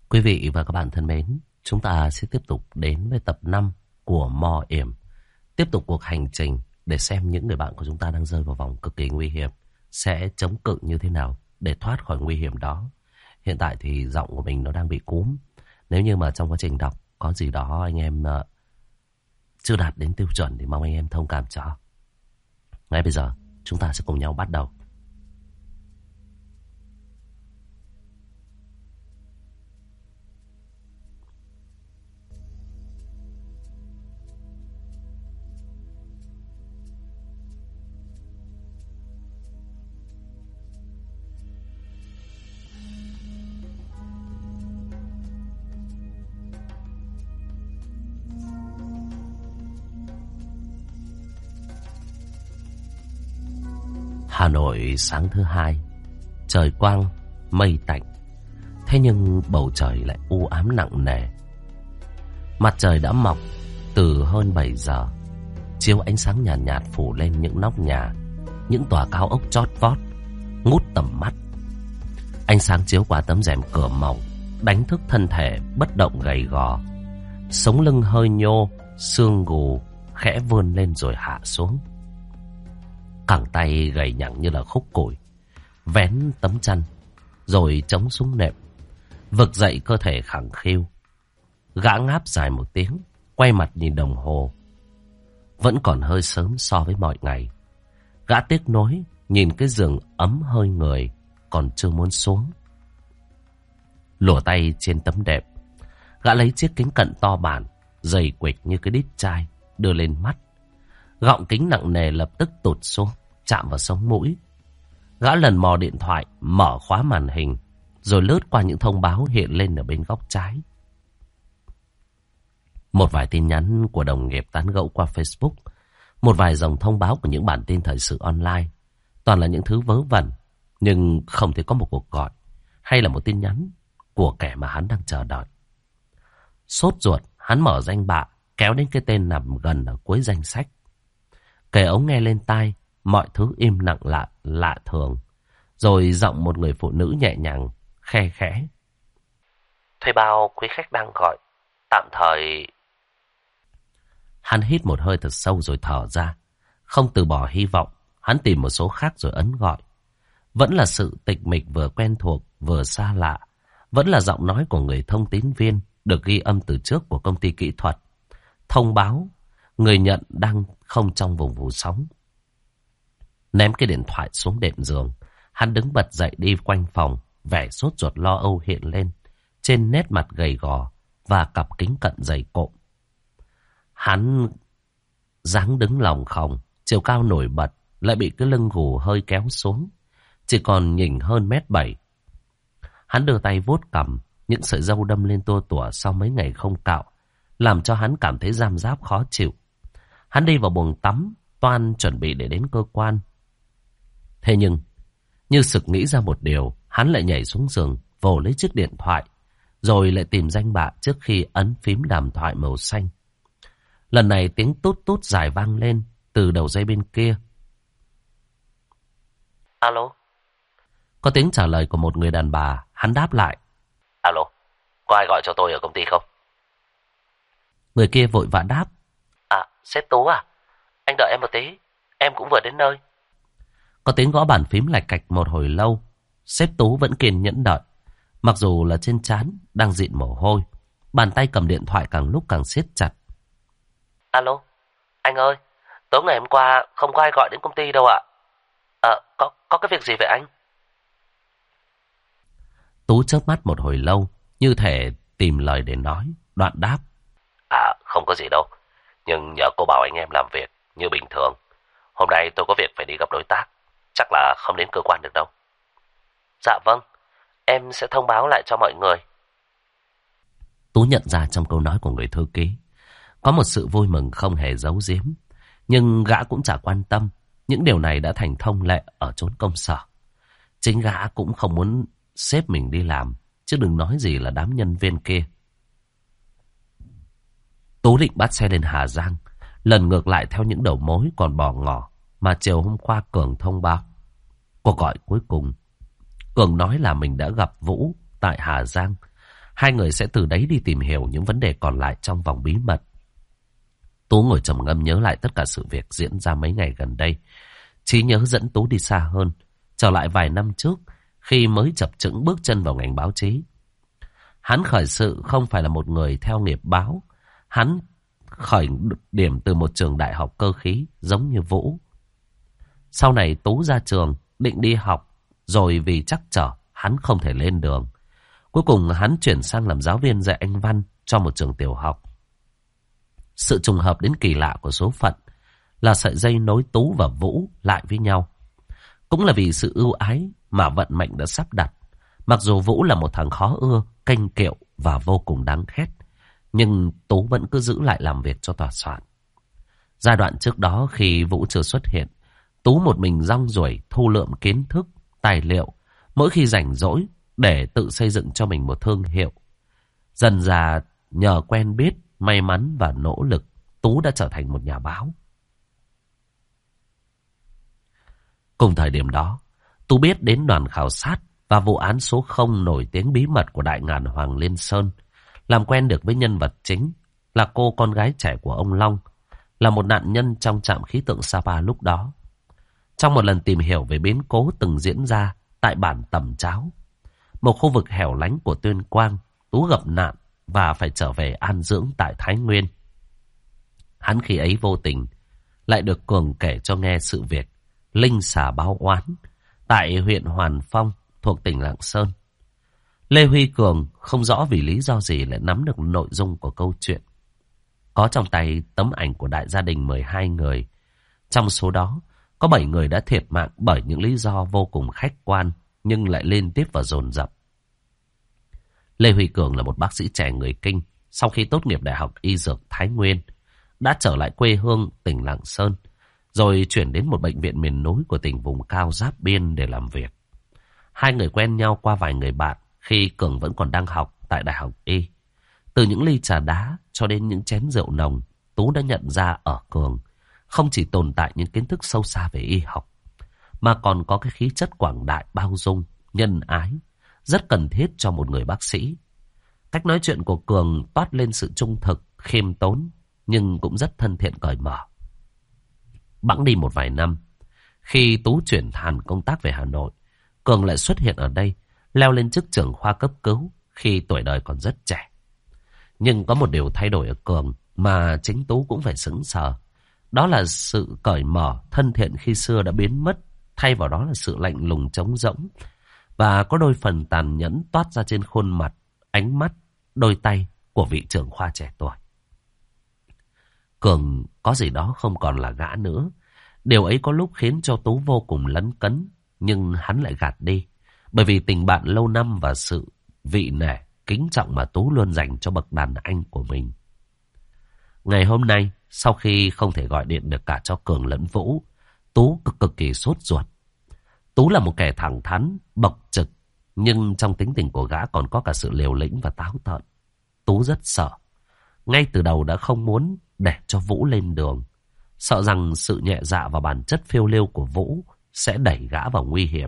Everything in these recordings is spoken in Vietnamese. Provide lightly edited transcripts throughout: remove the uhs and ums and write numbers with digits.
Quý vị và các bạn thân mến, chúng ta sẽ tiếp tục đến với tập 5 của Mò Yểm. Tiếp tục cuộc hành trình để xem những người bạn của chúng ta đang rơi vào vòng cực kỳ nguy hiểm sẽ chống cự như thế nào để thoát khỏi nguy hiểm đó. Hiện tại thì giọng của mình nó đang bị cúm. Nếu như mà trong quá trình đọc có gì đó anh em chưa đạt đến tiêu chuẩn thì mong anh em thông cảm cho. Ngay bây giờ chúng ta sẽ cùng nhau bắt đầu. Hà Nội sáng thứ hai, trời quang, mây tạnh. Thế nhưng bầu trời lại u ám nặng nề. Mặt trời đã mọc từ hơn 7 giờ, chiếu ánh sáng nhàn nhạt phủ lên những nóc nhà, những tòa cao ốc chót vót, ngút tầm mắt. Ánh sáng chiếu qua tấm rèm cửa mỏng, đánh thức thân thể bất động gầy gò. Sống lưng hơi nhô, xương gù khẽ vươn lên rồi hạ xuống. Cẳng tay gầy nhẳng như là khúc củi, vén tấm chăn rồi chống xuống nệm, vực dậy cơ thể khẳng khiu. Gã ngáp dài một tiếng, quay mặt nhìn đồng hồ. Vẫn còn hơi sớm so với mọi ngày. Gã tiếc nuối nhìn cái giường ấm hơi người còn chưa muốn xuống. Lùa tay trên tấm đệm, gã lấy chiếc kính cận to bản, dày quịch như cái đít chai, đưa lên mắt. Gọng kính nặng nề lập tức tụt xuống, chạm vào sống mũi. Gã lần mò điện thoại, mở khóa màn hình, rồi lướt qua những thông báo hiện lên ở bên góc trái. Một vài tin nhắn của đồng nghiệp tán gẫu qua Facebook, một vài dòng thông báo của những bản tin thời sự online. Toàn là những thứ vớ vẩn, nhưng không thể có một cuộc gọi hay là một tin nhắn của kẻ mà hắn đang chờ đợi. Sốt ruột, hắn mở danh bạ, kéo đến cái tên nằm gần ở cuối danh sách. Kề ống nghe lên tai, mọi thứ im lặng lạ thường. Rồi giọng một người phụ nữ nhẹ nhàng, khe khẽ. Thuê bao quý khách đang gọi, tạm thời. Hắn hít một hơi thật sâu rồi thở ra. Không từ bỏ hy vọng, hắn tìm một số khác rồi ấn gọi. Vẫn là sự tịch mịch vừa quen thuộc vừa xa lạ. Vẫn là giọng nói của người thông tín viên được ghi âm từ trước của công ty kỹ thuật. Thông báo người nhận đang không trong vùng phủ sóng. Ném cái điện thoại xuống đệm giường, hắn đứng bật dậy đi quanh phòng, vẻ sốt ruột lo âu hiện lên trên nét mặt gầy gò và cặp kính cận dày cộm. Hắn dáng đứng lòng khòng, chiều cao nổi bật, lại bị cái lưng gù hơi kéo xuống, chỉ còn nhỉnh hơn 1m7. Hắn đưa tay vuốt cằm, những sợi râu đâm lên tua tủa sau mấy ngày không cạo, làm cho hắn cảm thấy giam giáp khó chịu. Hắn đi vào buồng tắm, toan chuẩn bị để đến cơ quan. Thế nhưng, như sực nghĩ ra một điều, hắn lại nhảy xuống giường, vồ lấy chiếc điện thoại, rồi lại tìm danh bạ trước khi ấn phím đàm thoại màu xanh. Lần này tiếng tút tút dài vang lên từ đầu dây bên kia. Alo? Có tiếng trả lời của một người đàn bà, hắn đáp lại. Alo, có ai gọi cho tôi ở công ty không? Người kia vội vã đáp. À, sếp Tú à? Anh đợi em một tí, em cũng vừa đến nơi. Có tiếng gõ bàn phím lạch cạch một hồi lâu. Sếp Tú vẫn kiên nhẫn đợi. Mặc dù là trên trán đang dịn mồ hôi, bàn tay cầm điện thoại càng lúc càng siết chặt. Alo, anh ơi, tối ngày hôm qua không có ai gọi đến công ty đâu ạ. Có cái việc gì vậy anh? Tú chớp mắt một hồi lâu, như thể tìm lời để nói, đoạn đáp. À, không có gì đâu, nhưng nhờ cô bảo anh em làm việc như bình thường. Hôm nay tôi có việc phải đi gặp đối tác, chắc là không đến cơ quan được đâu. Dạ vâng, em sẽ thông báo lại cho mọi người. Tú nhận ra trong câu nói của người thư ký có một sự vui mừng không hề giấu giếm, nhưng gã cũng chả quan tâm. Những điều này đã thành thông lệ ở chốn công sở. Chính gã cũng không muốn sếp mình đi làm, chứ đừng nói gì là đám nhân viên kia. Tú định bắt xe lên Hà Giang, lần ngược lại theo những đầu mối còn bỏ ngỏ mà chiều hôm qua Cường thông báo. Cuộc gọi cuối cùng, Cường nói là mình đã gặp Vũ tại Hà Giang. Hai người sẽ từ đấy đi tìm hiểu những vấn đề còn lại trong vòng bí mật. Tú ngồi trầm ngâm nhớ lại tất cả sự việc diễn ra mấy ngày gần đây. Trí nhớ dẫn Tú đi xa hơn, trở lại vài năm trước khi mới chập chững bước chân vào ngành báo chí. Hắn khởi sự không phải là một người theo nghiệp báo. Hắn khởi điểm từ một trường đại học cơ khí giống như Vũ. Sau này Tú ra trường định đi học, rồi vì trắc trở hắn không thể lên đường. Cuối cùng hắn chuyển sang làm giáo viên dạy Anh văn cho một trường tiểu học. Sự trùng hợp đến kỳ lạ của số phận là sợi dây nối Tú và Vũ lại với nhau. Cũng là vì sự ưu ái mà vận mệnh đã sắp đặt. Mặc dù Vũ là một thằng khó ưa, kênh kiệu và vô cùng đáng ghét, nhưng Tú vẫn cứ giữ lại làm việc cho tòa soạn. Giai đoạn trước đó khi Vũ chưa xuất hiện, Tú một mình rong ruổi thu lượm kiến thức, tài liệu, mỗi khi rảnh rỗi để tự xây dựng cho mình một thương hiệu. Dần dà nhờ quen biết, may mắn và nỗ lực, Tú đã trở thành một nhà báo. Cùng thời điểm đó, Tú biết đến đoàn khảo sát và vụ án số 0 nổi tiếng bí mật của đại ngàn Hoàng Liên Sơn. Làm quen được với nhân vật chính là cô con gái trẻ của ông Long, là một nạn nhân trong trạm khí tượng Sapa lúc đó. Trong một lần tìm hiểu về biến cố từng diễn ra tại bản Tầm Cháo, một khu vực hẻo lánh của Tuyên Quang, Tú gặp nạn và phải trở về an dưỡng tại Thái Nguyên. Hắn khi ấy vô tình lại được Cường kể cho nghe sự việc linh xà báo oán tại huyện Hoàn Phong thuộc tỉnh Lạng Sơn. Lê Huy Cường không rõ vì lý do gì lại nắm được nội dung của câu chuyện. Có trong tay tấm ảnh của đại gia đình 12 người. Trong số đó, có 7 người đã thiệt mạng bởi những lý do vô cùng khách quan, nhưng lại liên tiếp và dồn dập. Lê Huy Cường là một bác sĩ trẻ người Kinh. Sau khi tốt nghiệp Đại học Y Dược Thái Nguyên, đã trở lại quê hương tỉnh Lạng Sơn, rồi chuyển đến một bệnh viện miền núi của tỉnh vùng cao giáp biên để làm việc. Hai người quen nhau qua vài người bạn khi Cường vẫn còn đang học tại Đại học Y. Từ những ly trà đá cho đến những chén rượu nồng, Tú đã nhận ra ở Cường không chỉ tồn tại những kiến thức sâu xa về y học, mà còn có cái khí chất quảng đại, bao dung, nhân ái, rất cần thiết cho một người bác sĩ. Cách nói chuyện của Cường toát lên sự trung thực, khiêm tốn, nhưng cũng rất thân thiện cởi mở. Bẵng đi một vài năm, khi Tú chuyển hẳn công tác về Hà Nội, Cường lại xuất hiện ở đây, leo lên chức trưởng khoa cấp cứu khi tuổi đời còn rất trẻ. Nhưng có một điều thay đổi ở Cường mà chính Tú cũng phải sững sờ. Đó là sự cởi mở, thân thiện khi xưa đã biến mất, thay vào đó là sự lạnh lùng trống rỗng, và có đôi phần tàn nhẫn toát ra trên khuôn mặt, ánh mắt, đôi tay của vị trưởng khoa trẻ tuổi. Cường có gì đó không còn là gã nữa. Điều ấy có lúc khiến cho Tú vô cùng lấn cấn, nhưng hắn lại gạt đi, bởi vì tình bạn lâu năm và sự vị nể, kính trọng mà Tú luôn dành cho bậc đàn anh của mình. Ngày hôm nay, sau khi không thể gọi điện được cả cho Cường lẫn Vũ, Tú cực kỳ sốt ruột. Tú là một kẻ thẳng thắn, bộc trực, nhưng trong tính tình của gã còn có cả sự liều lĩnh và táo tợn. Tú rất sợ. Ngay từ đầu đã không muốn để cho Vũ lên đường, sợ rằng sự nhẹ dạ và bản chất phiêu lưu của Vũ sẽ đẩy gã vào nguy hiểm.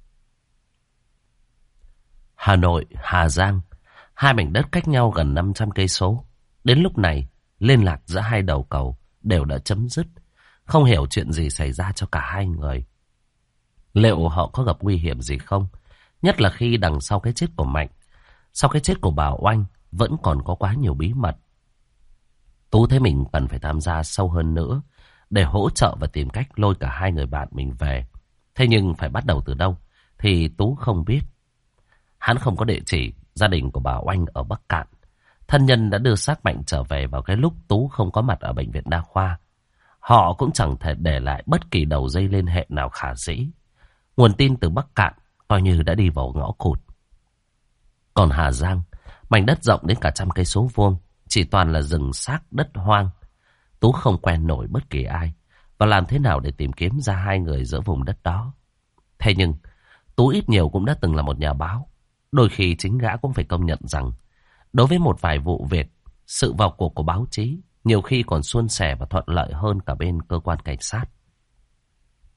Hà Nội, Hà Giang, hai mảnh đất cách nhau gần 500 cây số. Đến lúc này, liên lạc giữa hai đầu cầu đều đã chấm dứt, không hiểu chuyện gì xảy ra cho cả hai người. Liệu họ có gặp nguy hiểm gì không? Nhất là khi đằng sau cái chết của Mạnh, sau cái chết của bà Oanh, vẫn còn có quá nhiều bí mật. Tú thấy mình cần phải tham gia sâu hơn nữa để hỗ trợ và tìm cách lôi cả hai người bạn mình về. Thế nhưng phải bắt đầu từ đâu thì Tú không biết. Hắn không có địa chỉ gia đình của bà Oanh ở Bắc Cạn. Thân nhân đã đưa xác Mạnh trở về vào cái lúc Tú không có mặt ở bệnh viện đa khoa. Họ cũng chẳng thể để lại bất kỳ đầu dây liên hệ nào khả dĩ. Nguồn tin từ Bắc Cạn coi như đã đi vào ngõ cụt. Còn Hà Giang, mảnh đất rộng đến cả 100 cây số vuông, chỉ toàn là rừng xác đất hoang. Tú không quen nổi bất kỳ ai, và làm thế nào để tìm kiếm ra hai người giữa vùng đất đó. Thế nhưng Tú ít nhiều cũng đã từng là một nhà báo. Đôi khi chính gã cũng phải công nhận rằng đối với một vài vụ việc, sự vào cuộc của báo chí nhiều khi còn suôn sẻ và thuận lợi hơn cả bên cơ quan cảnh sát.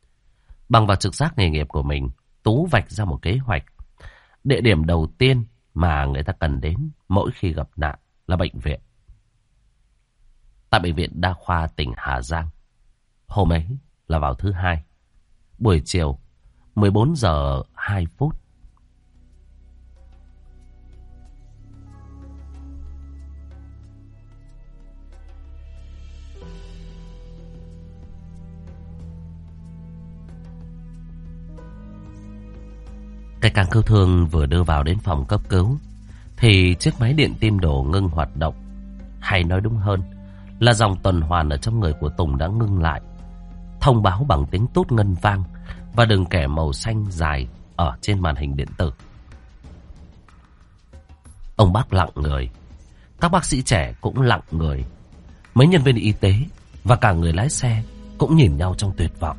Bằng vào trực giác nghề nghiệp của mình, Tú vạch ra một kế hoạch. Địa điểm đầu tiên mà người ta cần đến mỗi khi gặp nạn là bệnh viện. Tại bệnh viện đa khoa tỉnh Hà Giang, hôm ấy là vào thứ Hai, buổi chiều 14 giờ 2 phút. Cái càng cứu thương vừa đưa vào đến phòng cấp cứu thì chiếc máy điện tim đổ ngưng hoạt động. Hay nói đúng hơn là dòng tuần hoàn ở trong người của Tùng đã ngưng lại. Thông báo bằng tiếng tút ngân vang và đường kẻ màu xanh dài ở trên màn hình điện tử. Ông bác lặng người. Các bác sĩ trẻ cũng lặng người. Mấy nhân viên y tế và cả người lái xe cũng nhìn nhau trong tuyệt vọng.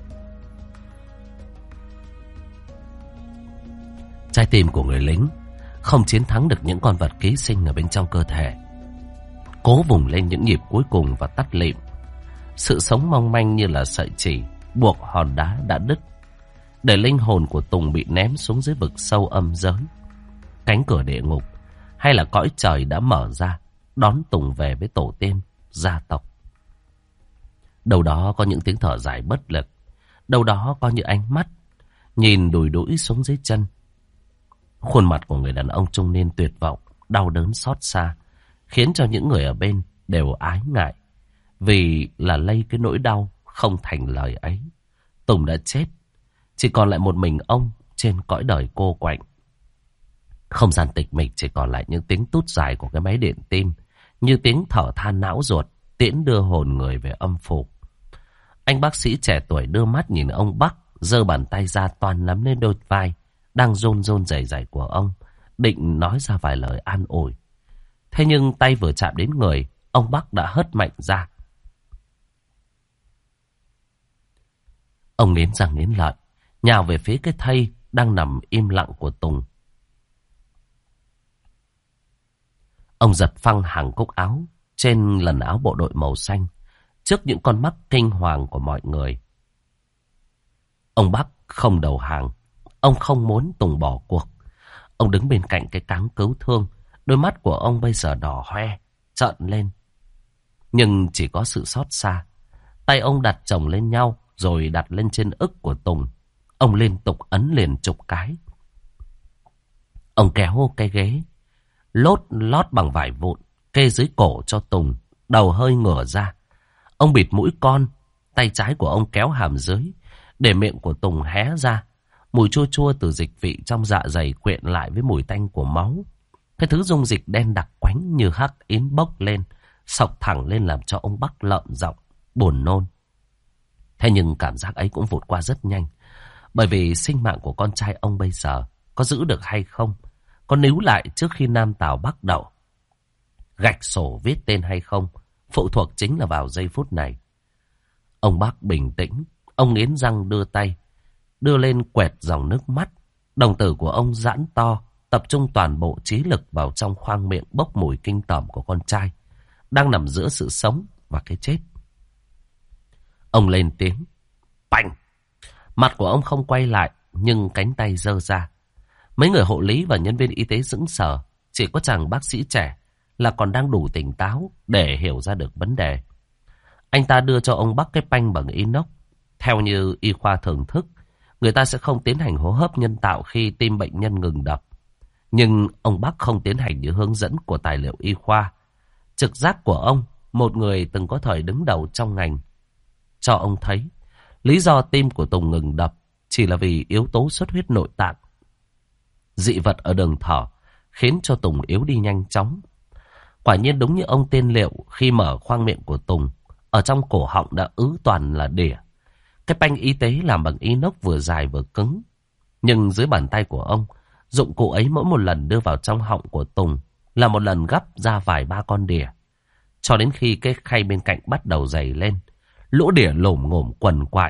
Trái tim của người lính không chiến thắng được những con vật ký sinh ở bên trong cơ thể. Cố vùng lên những nhịp cuối cùng và tắt lịm. Sự sống mong manh như là sợi chỉ buộc hòn đá đã đứt, để linh hồn của Tùng bị ném xuống dưới vực sâu âm giới. Cánh cửa địa ngục hay là cõi trời đã mở ra, đón Tùng về với tổ tiên, gia tộc. Đâu đó có những tiếng thở dài bất lực, đâu đó có những ánh mắt nhìn đùi đũi xuống dưới chân. Khuôn mặt của người đàn ông trung niên tuyệt vọng, đau đớn xót xa, khiến cho những người ở bên đều ái ngại, vì là lây cái nỗi đau không thành lời ấy. Tùng đã chết, chỉ còn lại một mình ông trên cõi đời cô quạnh. Không gian tịch mịch chỉ còn lại những tiếng tút dài của cái máy điện tim, như tiếng thở than não ruột tiễn đưa hồn người về âm phủ. Anh bác sĩ trẻ tuổi đưa mắt nhìn ông Bắc, giơ bàn tay ra toan nắm lên đôi vai đang run run rẩy rẩy của ông, định nói ra vài lời an ủi. Thế nhưng tay vừa chạm đến người, ông Bắc đã hất mạnh ra. Ông nghiến răng nghiến lợi, nhào về phía cái thây đang nằm im lặng của Tùng. Ông giật phăng hàng cúc áo trên lần áo bộ đội màu xanh, trước những con mắt kinh hoàng của mọi người. Ông Bắc không đầu hàng. Ông không muốn Tùng bỏ cuộc. Ông đứng bên cạnh cái cáng cứu thương. Đôi mắt của ông bây giờ đỏ hoe, trợn lên. Nhưng chỉ có sự xót xa. Tay ông đặt chồng lên nhau, rồi đặt lên trên ức của Tùng. Ông liên tục ấn liền chục cái. Ông kéo cái ghế lót bằng vải vụn kê dưới cổ cho Tùng, đầu hơi ngửa ra. Ông bịt mũi con, tay trái của ông kéo hàm dưới, để miệng của Tùng hé ra. Mùi chua chua từ dịch vị trong dạ dày quyện lại với mùi tanh của máu. Cái thứ dung dịch đen đặc quánh như hắc yến bốc lên, xộc thẳng lên làm cho ông Bắc lợm giọng, buồn nôn. Thế nhưng cảm giác ấy cũng vụt qua rất nhanh, bởi vì sinh mạng của con trai ông bây giờ có giữ được hay không, có níu lại trước khi Nam Tào Bắc Đậu, gạch sổ viết tên hay không, phụ thuộc chính là vào giây phút này. Ông Bắc bình tĩnh, ông nghiến răng đưa tay, đưa lên quẹt dòng nước mắt. Đồng tử của ông giãn to, tập trung toàn bộ trí lực vào trong khoang miệng bốc mùi kinh tởm của con trai, đang nằm giữa sự sống và cái chết. Ông lên tiếng, bành. Mặt của ông không quay lại, nhưng cánh tay giơ ra. Mấy người hộ lý và nhân viên y tế sững sờ, chỉ có chàng bác sĩ trẻ là còn đang đủ tỉnh táo để hiểu ra được vấn đề. Anh ta đưa cho ông Bắc cái panh bằng inox. Theo như y khoa thường thức, người ta sẽ không tiến hành hô hấp nhân tạo khi tim bệnh nhân ngừng đập. Nhưng ông Bắc không tiến hành như hướng dẫn của tài liệu y khoa. Trực giác của ông, một người từng có thời đứng đầu trong ngành, cho ông thấy lý do tim của Tùng ngừng đập chỉ là vì yếu tố xuất huyết nội tạng. Dị vật ở đường thở khiến cho Tùng yếu đi nhanh chóng. Quả nhiên đúng như ông tiên liệu, khi mở khoang miệng của Tùng, ở trong cổ họng đã ứ toàn là đỉa. Cái panh y tế làm bằng inox vừa dài vừa cứng. Nhưng dưới bàn tay của ông, dụng cụ ấy mỗi một lần đưa vào trong họng của Tùng là một lần gắp ra vài ba con đỉa. Cho đến khi cái khay bên cạnh bắt đầu dày lên, lỗ đỉa lổm ngổm quằn quại.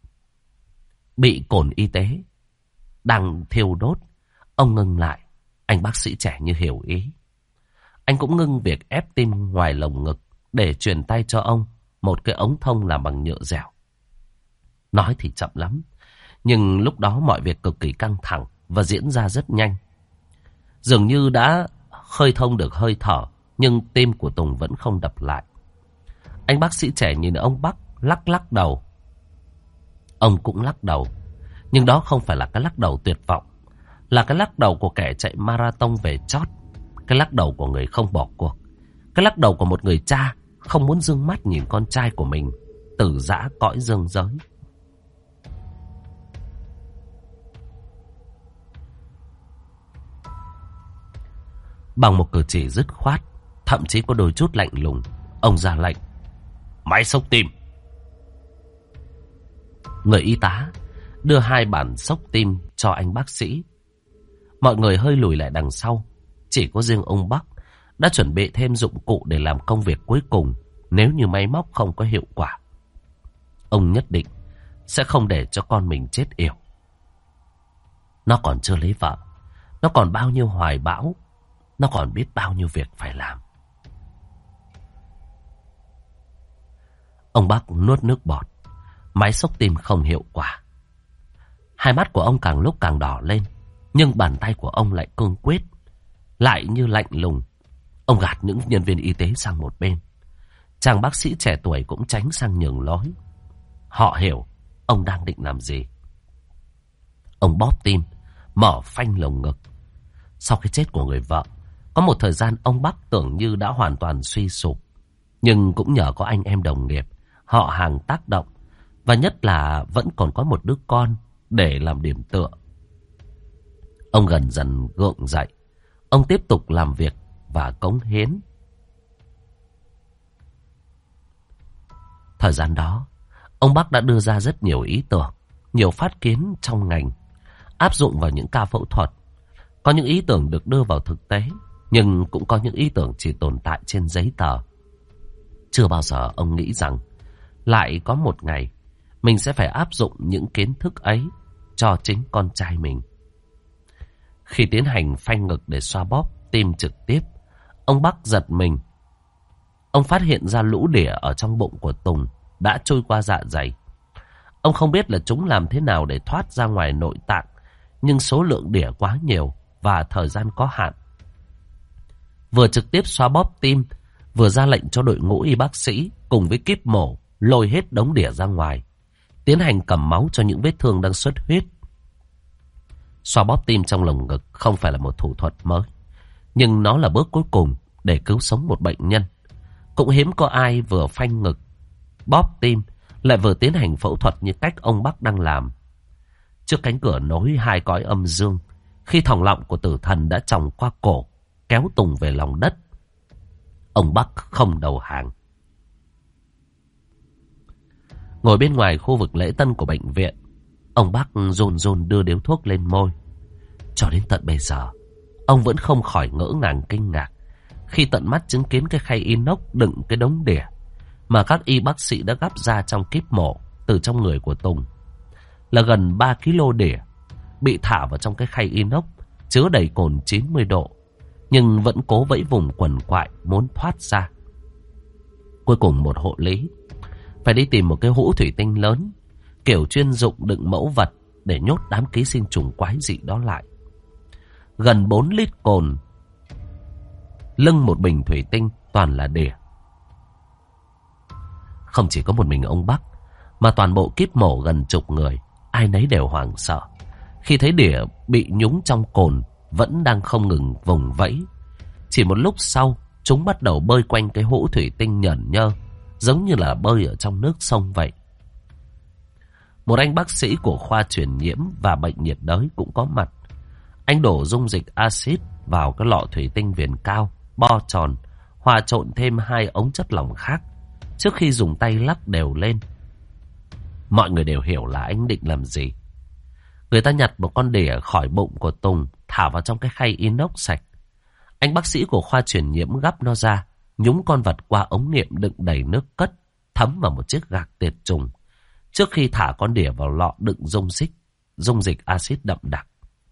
Bị cồn y tế đang thiêu đốt, ông ngưng lại. Anh bác sĩ trẻ như hiểu ý. Anh cũng ngưng việc ép tim ngoài lồng ngực để truyền tay cho ông một cái ống thông làm bằng nhựa dẻo. Nói thì chậm lắm, nhưng lúc đó mọi việc cực kỳ căng thẳng và diễn ra rất nhanh. Dường như đã khơi thông được hơi thở, nhưng tim của Tùng vẫn không đập lại. Anh bác sĩ trẻ nhìn ông Bắc lắc lắc đầu. Ông cũng lắc đầu, nhưng đó không phải là cái lắc đầu tuyệt vọng, là cái lắc đầu của kẻ chạy marathon về chót, cái lắc đầu của người không bỏ cuộc, cái lắc đầu của một người cha không muốn dương mắt nhìn con trai của mình từ giã cõi dương giới. Bằng một cử chỉ dứt khoát, thậm chí có đôi chút lạnh lùng, ông ra lệnh: máy xốc tim. Người y tá đưa 2 bản xốc tim cho anh bác sĩ. Mọi người hơi lùi lại đằng sau, chỉ có riêng ông Bắc đã chuẩn bị thêm dụng cụ để làm công việc cuối cùng nếu như máy móc không có hiệu quả. Ông nhất định sẽ không để cho con mình chết yểu. Nó còn chưa lấy vợ, nó còn bao nhiêu hoài bão, nó còn biết bao nhiêu việc phải làm. Ông Bắc nuốt nước bọt. Máy xốc tim không hiệu quả. Hai mắt của ông càng lúc càng đỏ lên, nhưng bàn tay của ông lại cương quyết, lại như lạnh lùng. Ông gạt những nhân viên y tế sang một bên. Chàng bác sĩ trẻ tuổi cũng tránh sang nhường lối. Họ hiểu ông đang định làm gì. Ông bóp tim, mở phanh lồng ngực. Sau cái chết của người vợ, có một thời gian ông Bắc tưởng như đã hoàn toàn suy sụp. Nhưng cũng nhờ có anh em đồng nghiệp, họ hàng tác động, và nhất là vẫn còn có một đứa con để làm điểm tựa. Ông gần dần gượng dậy. Ông tiếp tục làm việc và cống hiến. Thời gian đó, ông Bắc đã đưa ra rất nhiều ý tưởng, nhiều phát kiến trong ngành, áp dụng vào những ca phẫu thuật. Có những ý tưởng được đưa vào thực tế, nhưng cũng có những ý tưởng chỉ tồn tại trên giấy tờ. Chưa bao giờ ông nghĩ rằng lại có một ngày mình sẽ phải áp dụng những kiến thức ấy cho chính con trai mình. Khi tiến hành phanh ngực để xoa bóp tim trực tiếp, ông Bắc giật mình. Ông phát hiện ra lũ đỉa ở trong bụng của Tùng đã trôi qua dạ dày. Ông không biết là chúng làm thế nào để thoát ra ngoài nội tạng, nhưng số lượng đỉa quá nhiều và thời gian có hạn. Vừa trực tiếp xoa bóp tim, vừa ra lệnh cho đội ngũ y bác sĩ cùng với kíp mổ lôi hết đống đỉa ra ngoài, tiến hành cầm máu cho những vết thương đang xuất huyết. Xoa bóp tim trong lồng ngực không phải là một thủ thuật mới, nhưng nó là bước cuối cùng để cứu sống một bệnh nhân. Cũng hiếm có ai vừa phanh ngực, bóp tim lại vừa tiến hành phẫu thuật như cách ông Bắc đang làm. Trước cánh cửa nối 2 cõi âm dương, khi thòng lọng của tử thần đã tròng qua cổ, kéo Tùng về lòng đất, ông Bắc không đầu hàng. Ngồi bên ngoài khu vực lễ tân của bệnh viện, ông Bắc run run đưa điếu thuốc lên môi. Cho đến tận bây giờ, ông vẫn không khỏi ngỡ ngàng kinh ngạc khi tận mắt chứng kiến cái khay inox đựng cái đống đỉa mà các y bác sĩ đã gắp ra trong kíp mổ từ trong người của Tùng. Là gần 3 kg đỉa bị thả vào trong cái khay inox chứa đầy cồn 90 độ, nhưng vẫn cố vẫy vùng quằn quại muốn thoát ra. Cuối cùng một hộ lý phải đi tìm một cái hũ thủy tinh lớn, kiểu chuyên dụng đựng mẫu vật để nhốt đám ký sinh trùng quái dị đó lại. Gần 4 lít cồn, lưng một bình thủy tinh toàn là đỉa. Không chỉ có một mình ông Bắc, mà toàn bộ kíp mổ gần chục người, ai nấy đều hoảng sợ khi thấy đỉa bị nhúng trong cồn vẫn đang không ngừng vùng vẫy. Chỉ một lúc sau, chúng bắt đầu bơi quanh cái hũ thủy tinh nhởn nhơ, giống như là bơi ở trong nước sông vậy. Một anh bác sĩ của khoa truyền nhiễm và bệnh nhiệt đới cũng có mặt. Anh đổ dung dịch axit vào cái lọ thủy tinh viền cao, bo tròn, hòa trộn thêm 2 ống chất lỏng khác trước khi dùng tay lắc đều lên. Mọi người đều hiểu là anh định làm gì. Người ta nhặt một con đỉa khỏi bụng của Tùng, thả vào trong cái khay inox sạch. Anh bác sĩ của khoa truyền nhiễm gắp nó ra, nhúng con vật qua ống nghiệm đựng đầy nước cất, thấm vào một chiếc gạc tiệt trùng, trước khi thả con đỉa vào lọ đựng dung dịch axit đậm đặc.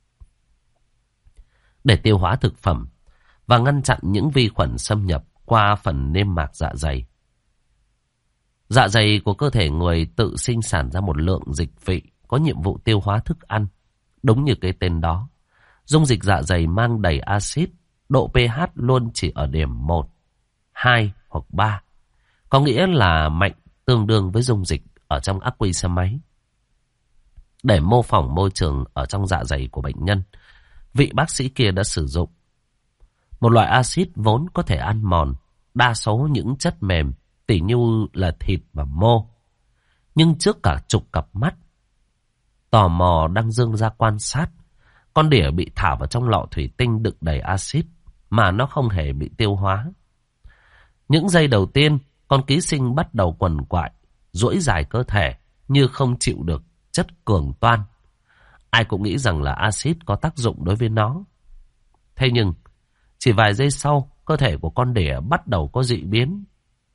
Để tiêu hóa thực phẩm và ngăn chặn những vi khuẩn xâm nhập qua phần niêm mạc dạ dày. Dạ dày của cơ thể người tự sinh sản ra một lượng dịch vị có nhiệm vụ tiêu hóa thức ăn. Đúng như cái tên đó, Dung dịch dạ dày mang đầy axit, độ pH luôn chỉ ở điểm 1, 2 hoặc 3. Có nghĩa là mạnh tương đương với dung dịch ở trong ắc quy xe máy. Để mô phỏng môi trường ở trong dạ dày của bệnh nhân, vị bác sĩ kia đã sử dụng một loại axit vốn có thể ăn mòn đa số những chất mềm, tỉ như là thịt và mô. Nhưng trước cả chục cặp mắt tò mò đang dương ra quan sát, con đỉa bị thả vào trong lọ thủy tinh đựng đầy axit mà nó không hề bị tiêu hóa. Những giây đầu tiên, con ký sinh bắt đầu quằn quại, duỗi dài cơ thể như không chịu được chất cường toan. Ai cũng nghĩ rằng là axit có tác dụng đối với nó. Thế nhưng, chỉ vài giây sau, cơ thể của con đỉa bắt đầu có dị biến.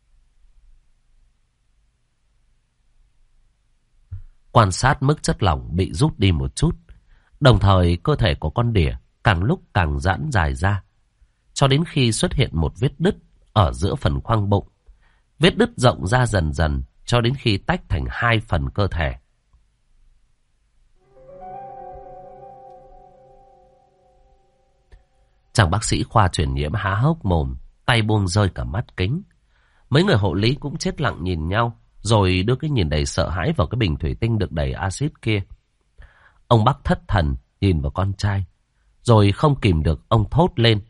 Quan sát mức chất lỏng bị rút đi một chút, đồng thời cơ thể của con đỉa càng lúc càng giãn dài ra, cho đến khi xuất hiện một vết đứt ở giữa phần khoang bụng. Vết đứt rộng ra dần dần cho đến khi tách thành hai phần cơ thể. Chàng bác sĩ khoa truyền nhiễm há hốc mồm, tay buông rơi cả mắt kính. Mấy người hộ lý cũng chết lặng nhìn nhau, rồi đưa cái nhìn đầy sợ hãi vào cái bình thủy tinh được đầy axit kia. Ông Bắc thất thần nhìn vào con trai, rồi không kìm được ông thốt lên: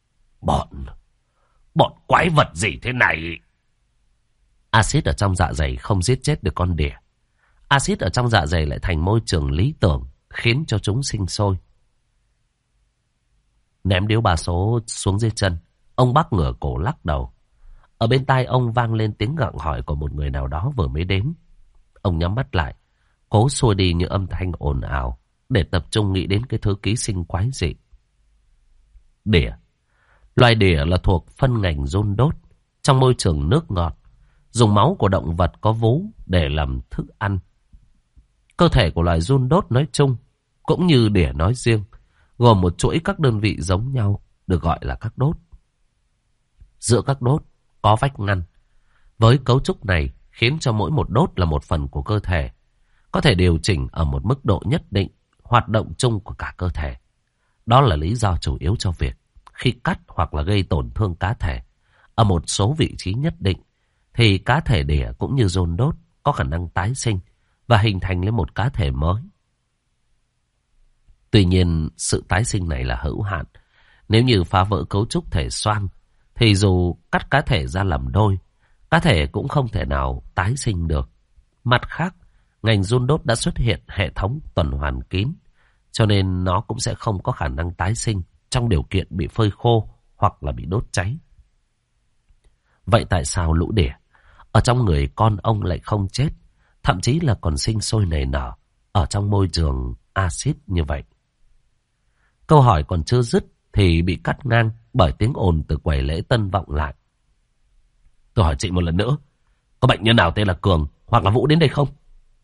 Bọn quái vật gì thế này? Axit ở trong dạ dày không giết chết được con đỉa. Axit ở trong dạ dày lại thành môi trường lý tưởng, khiến cho chúng sinh sôi. Ném điếu bà số xuống dưới chân, ông Bắc ngửa cổ lắc đầu. Ở bên tai ông vang lên tiếng gặng hỏi của một người nào đó vừa mới đến. Ông nhắm mắt lại, cố xua đi những âm thanh ồn ào để tập trung nghĩ đến cái thứ ký sinh quái dị. Đỉa. Loài đỉa là thuộc phân ngành giun đốt, trong môi trường nước ngọt, dùng máu của động vật có vú để làm thức ăn. Cơ thể của loài giun đốt nói chung, cũng như đỉa nói riêng, gồm một chuỗi các đơn vị giống nhau, được gọi là các đốt. Giữa các đốt có vách ngăn. Với cấu trúc này khiến cho mỗi một đốt là một phần của cơ thể, có thể điều chỉnh ở một mức độ nhất định hoạt động chung của cả cơ thể. Đó là lý do chủ yếu cho việc khi cắt hoặc là gây tổn thương cá thể ở một số vị trí nhất định, thì cá thể đỉa cũng như giun đốt có khả năng tái sinh và hình thành lên một cá thể mới. Tuy nhiên, sự tái sinh này là hữu hạn. Nếu như phá vỡ cấu trúc thể xoang, thì dù cắt cá thể ra làm đôi, cá thể cũng không thể nào tái sinh được. Mặt khác, ngành giun đốt đã xuất hiện hệ thống tuần hoàn kín, cho nên nó cũng sẽ không có khả năng tái sinh trong điều kiện bị phơi khô hoặc là bị đốt cháy. Vậy tại sao lũ đỉa ở trong người con ông lại không chết, thậm chí là còn sinh sôi nảy nở ở trong môi trường axit như vậy? Câu hỏi còn chưa dứt thì bị cắt ngang bởi tiếng ồn từ quầy lễ tân vọng lại. Tôi hỏi chị một lần nữa, có bệnh nhân nào tên là Cường hoặc là Vũ đến đây không?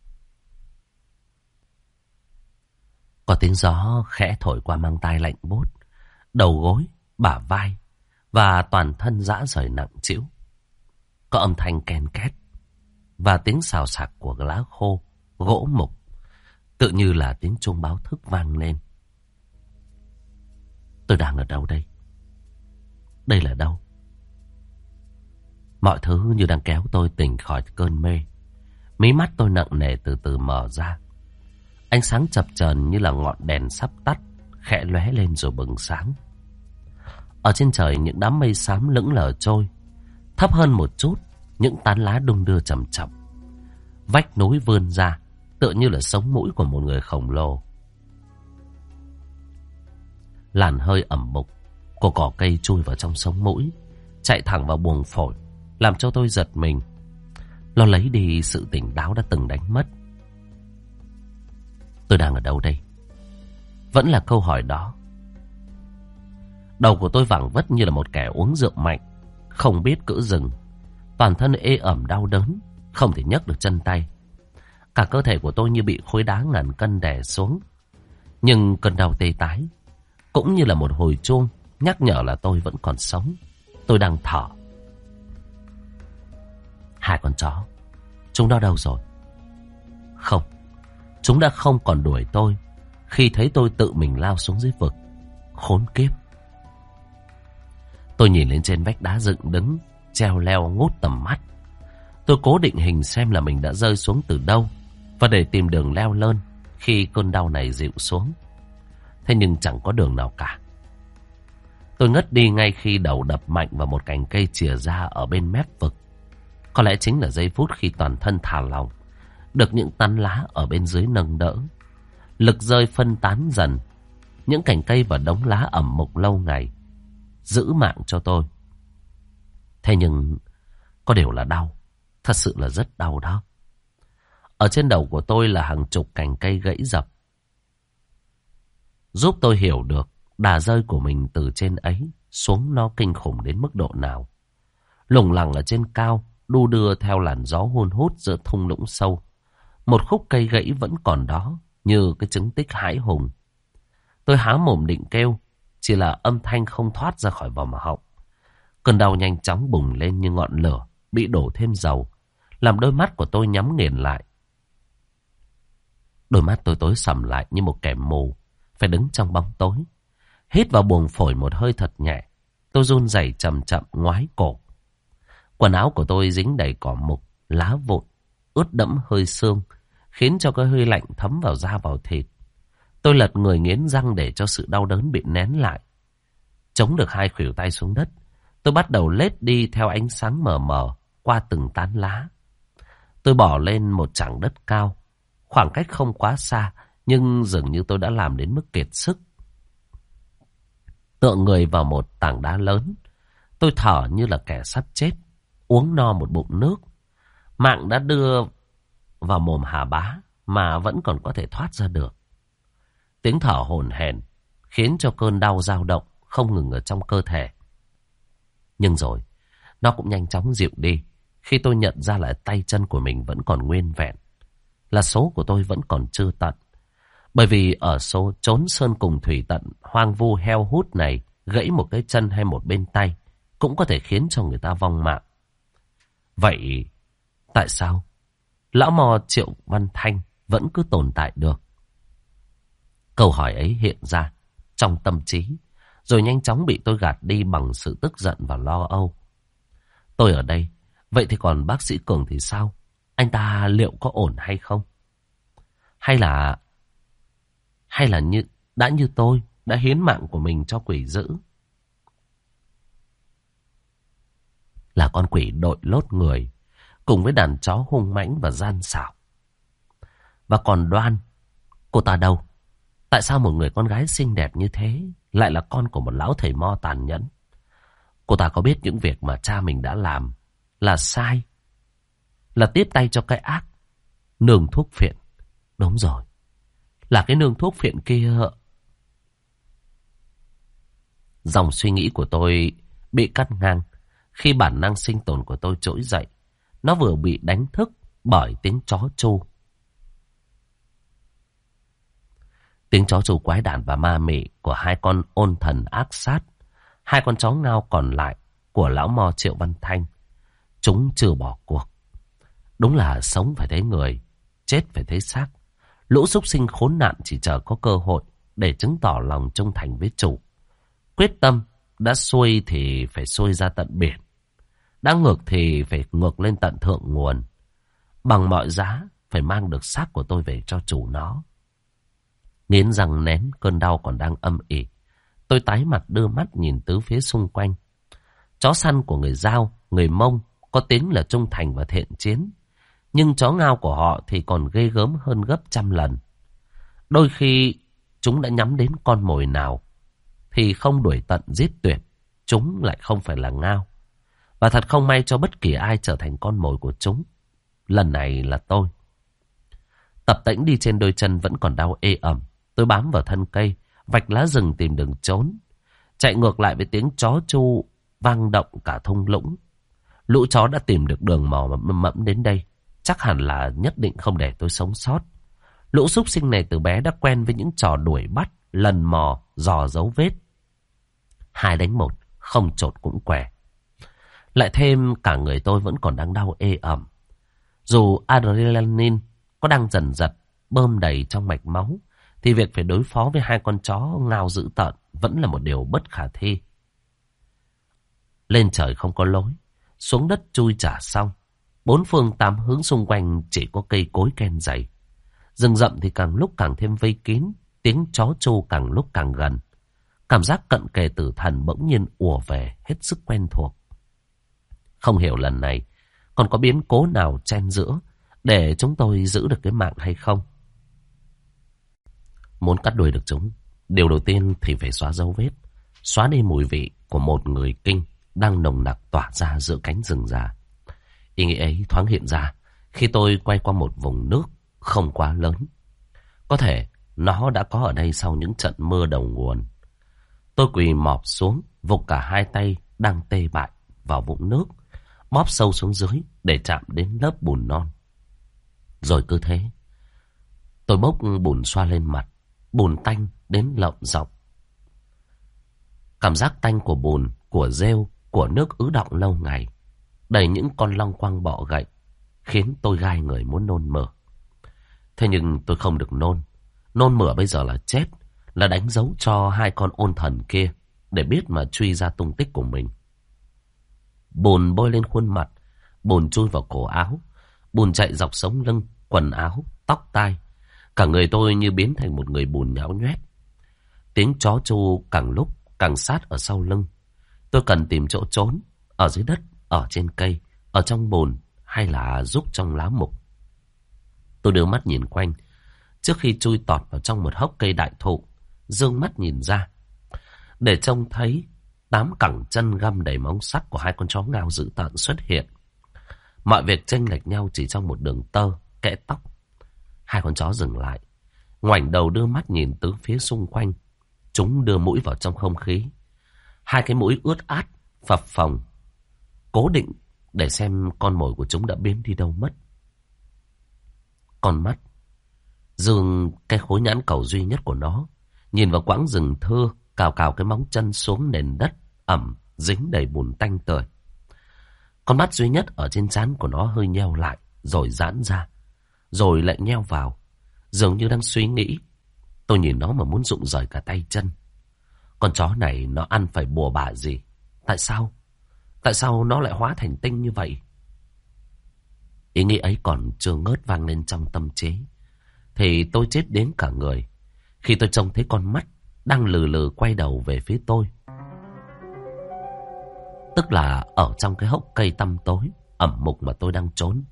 Có tiếng gió khẽ thổi qua mang tai lạnh buốt, đầu gối, bả vai và toàn thân rã rời nặng trĩu. Có âm thanh ken két và tiếng xào xạc của lá khô, gỗ mục, tự như là tiếng chuông báo thức vang lên. Tôi đang ở đâu đây? Đây là đâu? Mọi thứ như đang kéo tôi tỉnh khỏi cơn mê. Mí mắt tôi nặng nề từ từ mở ra. Ánh sáng chập chờn như là ngọn đèn sắp tắt, khẽ lóe lên rồi bừng sáng. Ở trên trời những đám mây xám lững lờ trôi. Thấp hơn một chút, những tán lá đung đưa chậm chậm. Vách núi vươn ra, tựa như là sống mũi của một người khổng lồ. Làn hơi ẩm mục của cỏ cây chui vào trong sống mũi, chạy thẳng vào buồng phổi, làm cho tôi giật mình. Nó lấy đi sự tỉnh táo đã từng đánh mất. Tôi đang ở đâu đây? Vẫn là câu hỏi đó. Đầu của tôi vẳng vất như là một kẻ uống rượu mạnh, không biết cữ dừng. Toàn thân ê ẩm đau đớn, không thể nhấc được chân tay. Cả cơ thể của tôi như bị khối đá ngàn cân đè xuống. Nhưng cơn đau tê tái cũng như là một hồi chuông nhắc nhở là tôi vẫn còn sống. Tôi đang thở. Hai con chó, chúng nó đâu rồi? Không, chúng đã không còn đuổi tôi khi thấy tôi tự mình lao xuống dưới vực. Khốn kiếp. Tôi nhìn lên trên vách đá dựng đứng, treo leo ngút tầm mắt. Tôi cố định hình xem là mình đã rơi xuống từ đâu, và để tìm đường leo lên khi cơn đau này dịu xuống. Thế nhưng chẳng có đường nào cả. Tôi ngất đi ngay khi đầu đập mạnh vào một cành cây chìa ra ở bên mép vực. Có lẽ chính là giây phút khi toàn thân thả lỏng, được những tán lá ở bên dưới nâng đỡ. Lực rơi phân tán dần. Những cành cây và đống lá ẩm mục lâu ngày giữ mạng cho tôi. Thế nhưng có điều là đau. Thật sự là rất đau đó. Ở trên đầu của tôi là hàng chục cành cây gãy dập, giúp tôi hiểu được đà rơi của mình từ trên ấy xuống nó kinh khủng đến mức độ nào. Lủng lẳng ở trên cao, đu đưa theo làn gió hun hút giữa thung lũng sâu. Một khúc cây gãy vẫn còn đó, như cái chứng tích hãi hùng. Tôi há mồm định kêu, chỉ là âm thanh không thoát ra khỏi vòm họng. Cơn đau nhanh chóng bùng lên như ngọn lửa bị đổ thêm dầu, làm đôi mắt của tôi nhắm nghiền lại. Đôi mắt tôi tối sầm lại như một kẻ mù, phải đứng trong bóng tối. Hít vào buồng phổi một hơi thật nhẹ, tôi run rẩy chậm chậm ngoái cổ. Quần áo của tôi dính đầy cỏ mục, lá vụn, ướt đẫm hơi sương, khiến cho cái hơi lạnh thấm vào da vào thịt. Tôi lật người nghiến răng để cho sự đau đớn bị nén lại. Chống được hai khuỷu tay xuống đất, tôi bắt đầu lết đi theo ánh sáng mờ mờ qua từng tán lá. Tôi bỏ lên một chảng đất cao, khoảng cách không quá xa, nhưng dường như tôi đã làm đến mức kiệt sức. Tựa người vào một tảng đá lớn, tôi thở như là kẻ sắp chết, uống no một bụng nước. Mạng đã đưa vào mồm hà bá mà vẫn còn có thể thoát ra được. Tiếng thở hổn hển khiến cho cơn đau dao động không ngừng ở trong cơ thể. Nhưng rồi, nó cũng nhanh chóng dịu đi khi tôi nhận ra là tay chân của mình vẫn còn nguyên vẹn. Là số của tôi vẫn còn chưa tận. Bởi vì ở số trốn sơn cùng thủy tận hoang vu heo hút này, gãy một cái chân hay một bên tay cũng có thể khiến cho người ta vong mạng. Vậy tại sao lão mò Triệu Văn Thanh vẫn cứ tồn tại được? Câu hỏi ấy hiện ra trong tâm trí, rồi nhanh chóng bị tôi gạt đi bằng sự tức giận và lo âu. Tôi ở đây, vậy thì còn bác sĩ Cường thì sao? Anh ta liệu có ổn hay không? Hay là như tôi đã hiến mạng của mình cho quỷ dữ? Là con quỷ đội lốt người, cùng với đàn chó hung mãnh và gian xảo. Và còn Đoan, cô ta đâu? Tại sao một người con gái xinh đẹp như thế lại là con của một lão thầy mo tàn nhẫn? Cô ta có biết những việc mà cha mình đã làm là sai, là tiếp tay cho cái ác, nương thuốc phiện? Đúng rồi, là cái nương thuốc phiện kia. Dòng suy nghĩ của tôi bị cắt ngang khi bản năng sinh tồn của tôi trỗi dậy. Nó vừa bị đánh thức bởi tiếng chó tru. Tiếng chó tru quái đản và ma mị của hai con ôn thần ác sát. Hai con chó ngao còn lại của lão mo Triệu Văn Thanh. Chúng chưa bỏ cuộc. Đúng là sống phải thấy người, chết phải thấy xác. Lũ súc sinh khốn nạn chỉ chờ có cơ hội để chứng tỏ lòng trung thành với chủ. Quyết tâm đã xuôi thì phải xuôi ra tận biển, đã ngược thì phải ngược lên tận thượng nguồn. Bằng mọi giá phải mang được xác của tôi về cho chủ nó. Nghiến răng nén cơn đau còn đang âm ỉ, tôi tái mặt đưa mắt nhìn tứ phía xung quanh. Chó săn của người Dao, người Mông có tiếng là trung thành và thiện chiến, nhưng chó ngao của họ thì còn ghê gớm hơn gấp trăm lần. Đôi khi chúng đã nhắm đến con mồi nào thì không đuổi tận giết tuyệt, chúng lại không phải là ngao. Và thật không may cho bất kỳ ai trở thành con mồi của chúng. Lần này là tôi. Tập tễnh đi trên đôi chân vẫn còn đau ê ẩm. Tôi bám vào thân cây, vạch lá rừng tìm đường trốn. Chạy ngược lại với tiếng chó tru vang động cả thung lũng. Lũ chó đã tìm được đường mò mẫm đến đây. Chắc hẳn là nhất định không để tôi sống sót. Lũ súc sinh này từ bé đã quen với những trò đuổi bắt, lần mò, dò dấu vết. 2 đánh 1, không chột cũng què. Lại thêm cả người tôi vẫn còn đang đau ê ẩm. Dù adrenaline có đang dần dật bơm đầy trong mạch máu, thì việc phải đối phó với 2 con chó ngao dữ tợn vẫn là một điều bất khả thi. Lên trời không có lối, xuống đất chui chả xong. Bốn phương tám hướng xung quanh chỉ có cây cối ken dày. Rừng rậm thì càng lúc càng thêm vây kín, tiếng chó tru càng lúc càng gần. Cảm giác cận kề tử thần bỗng nhiên ùa về hết sức quen thuộc. Không hiểu lần này còn có biến cố nào chen giữa để chúng tôi giữ được cái mạng hay không. Muốn cắt đuôi được chúng, điều đầu tiên thì phải xóa dấu vết, xóa đi mùi vị của một người kinh đang nồng nặc tỏa ra giữa cánh rừng già. Ý nghĩ ấy thoáng hiện ra khi tôi quay qua một vùng nước không quá lớn. Có thể nó đã có ở đây sau những trận mưa đầu nguồn. Tôi quỳ mọp xuống, vục cả hai tay đang tê bại vào vũng nước, bóp sâu xuống dưới để chạm đến lớp bùn non. Rồi cứ thế, tôi bốc bùn xoa lên mặt, bùn tanh đến lợm giọng. Cảm giác tanh của bùn, của rêu, của nước ứ đọng lâu ngày, đầy những con long quăng bọ gậy, khiến tôi gai người muốn nôn mửa. Thế nhưng tôi không được nôn. Nôn mửa bây giờ là chết, là đánh dấu cho hai con ôn thần kia để biết mà truy ra tung tích của mình. Bùn bôi lên khuôn mặt, bùn chui vào cổ áo, bùn chạy dọc sống lưng, quần áo, tóc tai. Cả người tôi như biến thành một người bùn nhão nhoét. Tiếng chó tru càng lúc càng sát ở sau lưng. Tôi cần tìm chỗ trốn, ở dưới đất, ở trên cây, ở trong bùn hay là rúc trong lá mục. Tôi đưa mắt nhìn quanh trước khi chui tọt vào trong một hốc cây đại thụ, dương mắt nhìn ra để trông thấy 8 cẳng chân găm đầy móng sắt của hai con chó ngao dữ tợn xuất hiện. Mọi việc chênh lệch nhau chỉ trong một đường tơ, kẽ tóc. Hai con chó dừng lại, ngoảnh đầu đưa mắt nhìn tứ phía xung quanh. Chúng đưa mũi vào trong không khí. Hai cái mũi ướt át, phập phồng, cố định để xem con mồi của chúng đã biến đi đâu mất. Con mắt dương cái khối nhãn cầu duy nhất của nó, nhìn vào quãng rừng thưa, cào cào cái móng chân xuống nền đất ẩm dính đầy bùn tanh tưởi. Con mắt duy nhất ở trên trán của nó hơi nheo lại, rồi giãn ra, rồi lại nheo vào, dường như đang suy nghĩ. Tôi nhìn nó mà muốn rụng rời cả tay chân. Con chó này nó ăn phải bùa bả gì? Tại sao? Tại sao nó lại hóa thành tinh như vậy? Ý nghĩ ấy còn chưa ngớt vang lên trong tâm trí, thì tôi chết đến cả người khi tôi trông thấy con mắt đang lừ lừ quay đầu về phía tôi. Tức là ở trong cái hốc cây tăm tối ẩm mục mà tôi đang trốn.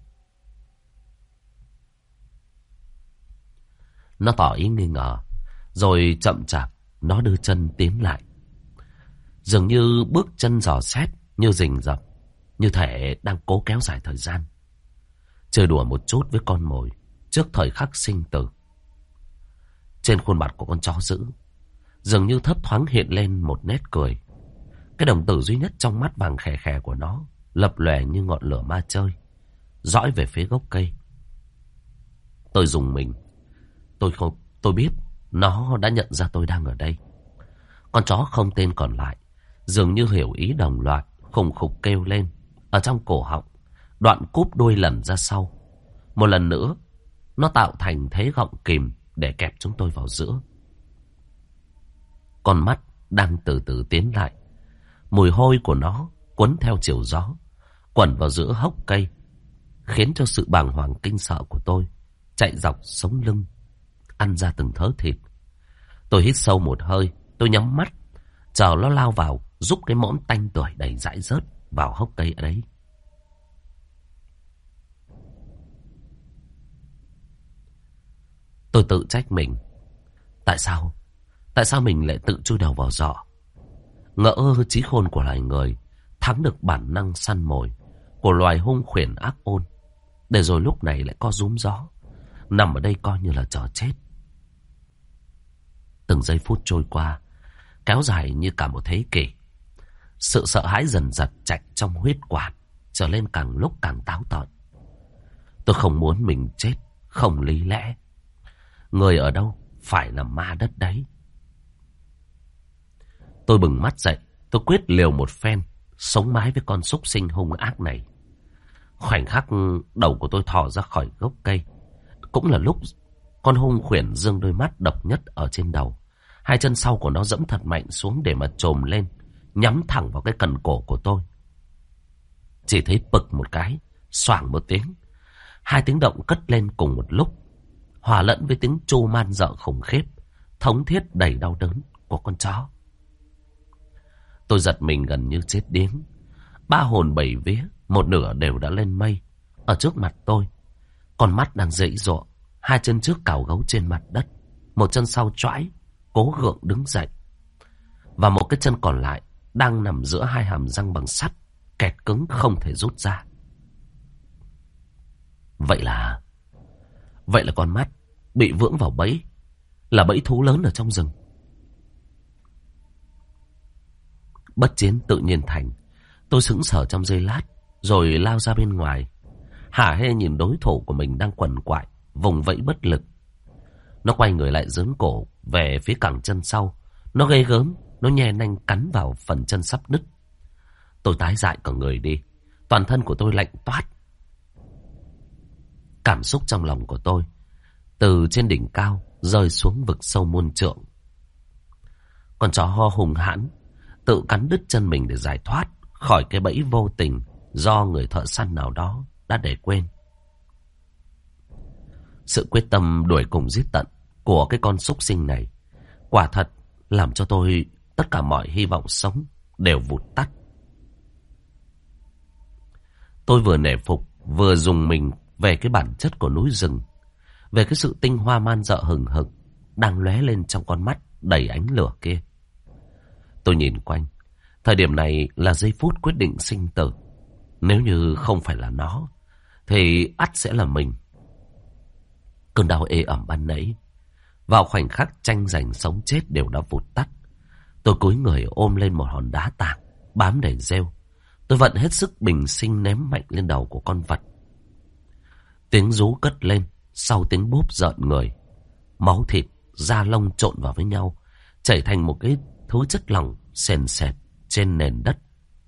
Nó tỏ ý nghi ngờ, rồi chậm chạp nó đưa chân tiến lại, dường như bước chân dò xét, như rình rập, như thể đang cố kéo dài thời gian, chơi đùa một chút với con mồi trước thời khắc sinh tử. Trên khuôn mặt của con chó dữ dường như thấp thoáng hiện lên một nét cười. Cái đồng tử duy nhất trong mắt vàng khè khè của nó lập lòe như ngọn lửa ma chơi, dõi về phía gốc cây. Tôi rùng mình. Tôi biết nó đã nhận ra tôi đang ở đây. Con chó không tên còn lại dường như hiểu ý đồng loạt, khùng khục kêu lên ở trong cổ họng, đoạn cúp đuôi lần ra sau. Một lần nữa nó tạo thành thế gọng kìm để kẹp chúng tôi vào giữa. Con mắt đang từ từ tiến lại. Mùi hôi của nó cuốn theo chiều gió, quẩn vào giữa hốc cây, khiến cho sự bàng hoàng kinh sợ của tôi chạy dọc sống lưng, ăn ra từng thớ thịt. Tôi hít sâu một hơi, tôi nhắm mắt, chờ nó lao vào, rúc cái mõm tanh tưởi đầy dãi rớt vào hốc cây ở đấy. Tôi tự trách mình. Tại sao mình lại tự chui đầu vào giỏ? Ngỡ trí khôn của loài người thắng được bản năng săn mồi của loài hung khuyển ác ôn, để rồi lúc này lại có rúm gió, nằm ở đây coi như là chờ chết. Từng giây phút trôi qua, kéo dài như cả một thế kỷ. Sự sợ hãi dần dật chạy trong huyết quản, trở lên càng lúc càng táo tợn. Tôi không muốn mình chết không lý lẽ. Người ở đâu phải là ma đất đấy. Tôi bừng mắt dậy, tôi quyết liều một phen, sống mái với con súc sinh hung ác này. Khoảnh khắc đầu của tôi thò ra khỏi gốc cây, cũng là lúc con hung khuyển dương đôi mắt độc nhất ở trên đầu, Hai chân sau của nó giẫm thật mạnh xuống để mà chồm lên, nhắm thẳng vào cái cần cổ của tôi. Chỉ thấy bực một cái, xoảng một tiếng. Hai tiếng động cất lên cùng một lúc, hòa lẫn với tiếng tru man dợ khủng khiếp, thống thiết đầy đau đớn của con chó. Tôi giật mình gần như chết điếng. Ba hồn bảy vía, một nửa đều đã lên mây. Ở trước mặt tôi, con mắt đang giãy giụa, hai chân trước cào gấu trên mặt đất, một chân sau choãi, cố gượng đứng dậy. Và một cái chân còn lại đang nằm giữa hai hàm răng bằng sắt, kẹt cứng không thể rút ra. Vậy là con mắt bị vướng vào bẫy, là bẫy thú lớn ở trong rừng. Bất chiến tự nhiên thành. Tôi sững sờ trong giây lát, rồi lao ra bên ngoài. Hả hê nhìn đối thủ của mình đang quằn quại, vùng vẫy bất lực. Nó quay người lại giớn cổ về phía cẳng chân sau. Nó ghê gớm, nó nhe nanh cắn vào phần chân sắp nứt. Tôi tái dại cả người đi, toàn thân của tôi lạnh toát. Cảm xúc trong lòng của tôi từ trên đỉnh cao rơi xuống vực sâu muôn trượng. Con chó ho hùng hãn tự cắn đứt chân mình để giải thoát khỏi cái bẫy vô tình do người thợ săn nào đó đã để quên. Sự quyết tâm đuổi cùng giết tận của cái con súc sinh này quả thật làm cho tôi tất cả mọi hy vọng sống đều vụt tắt. Tôi vừa nể phục vừa dùng mình về cái bản chất của núi rừng, về cái sự tinh hoa man dợ hừng hực đang lóe lên trong con mắt đầy ánh lửa kia. Tôi nhìn quanh, thời điểm này là giây phút quyết định sinh tử. Nếu như không phải là nó thì ắt sẽ là mình. Cơn đau ê ẩm ban nãy, vào khoảnh khắc tranh giành sống chết đều đã vụt tắt. Tôi cúi người ôm lên một hòn đá tảng bám đầy rêu. Tôi vận hết sức bình sinh ném mạnh lên đầu của con vật. Tiếng rú cất lên sau tiếng bốp rợn người. Máu thịt, da lông trộn vào với nhau, chảy thành một cái thứ chất lỏng sền sệt trên nền đất.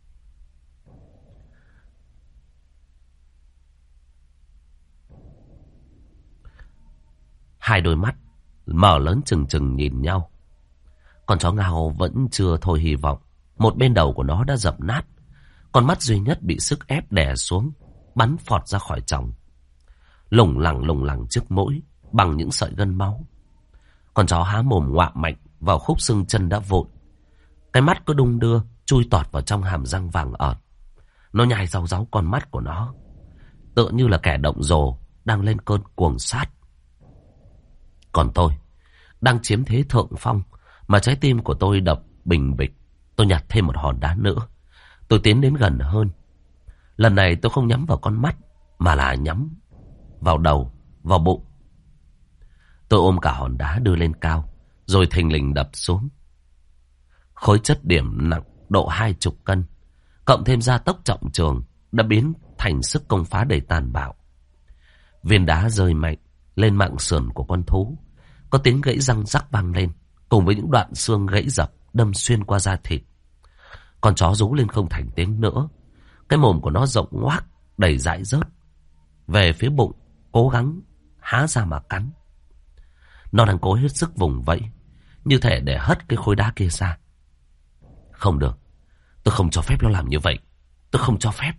Hai đôi mắt mở lớn trừng trừng nhìn nhau. Con chó ngao vẫn chưa thôi hy vọng. Một bên đầu của nó đã dập nát. Con mắt duy nhất bị sức ép đè xuống, bắn phọt ra khỏi tròng, lủng lẳng trước mũi bằng những sợi gân máu. Con chó há mồm ngoạm mạnh vào khúc xương chân đã vụn. Cái mắt cứ đung đưa chui tọt vào trong hàm răng vàng ợt. Nó nhai rau ráu con mắt của nó, tựa như là kẻ động rồ đang lên cơn cuồng sát. Còn tôi đang chiếm thế thượng phong, mà trái tim của tôi đập bình bịch. Tôi nhặt thêm một hòn đá nữa. Tôi tiến đến gần hơn. Lần này tôi không nhắm vào con mắt, mà là nhắm vào đầu, vào bụng. Tôi ôm cả hòn đá đưa lên cao, rồi thình lình đập xuống. Khối chất điểm nặng độ 20 cân, cộng thêm gia tốc trọng trường, đã biến thành sức công phá đầy tàn bạo. Viên đá rơi mạnh lên mặng sườn của con thú. Có tiếng gãy răng rắc vang lên, cùng với những đoạn xương gãy dập đâm xuyên qua da thịt. Con chó rú lên không thành tiếng nữa. Cái mồm của nó rộng ngoác, đầy dãi rớt về phía bụng, cố gắng há ra mà cắn. Nó đang cố hết sức vùng vẫy, như thể để hất cái khối đá kia ra. Không được, tôi không cho phép nó làm như vậy. Tôi không cho phép.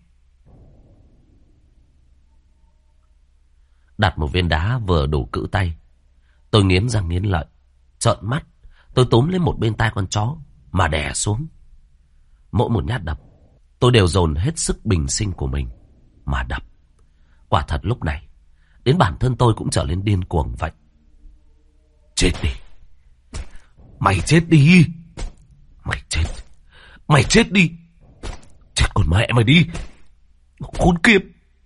Đặt một viên đá vừa đủ cự tay, tôi nghiến răng nghiến lợi, trợn mắt. Tôi túm lấy một bên tai con chó mà đè xuống. Mỗi một nhát đập, tôi đều dồn hết sức bình sinh của mình mà đập. Quả thật lúc này, đến bản thân tôi cũng trở nên điên cuồng vậy. Chết đi! Mày chết đi! Mày chết đi! Chết con mẹ mày đi! Khốn kiếp!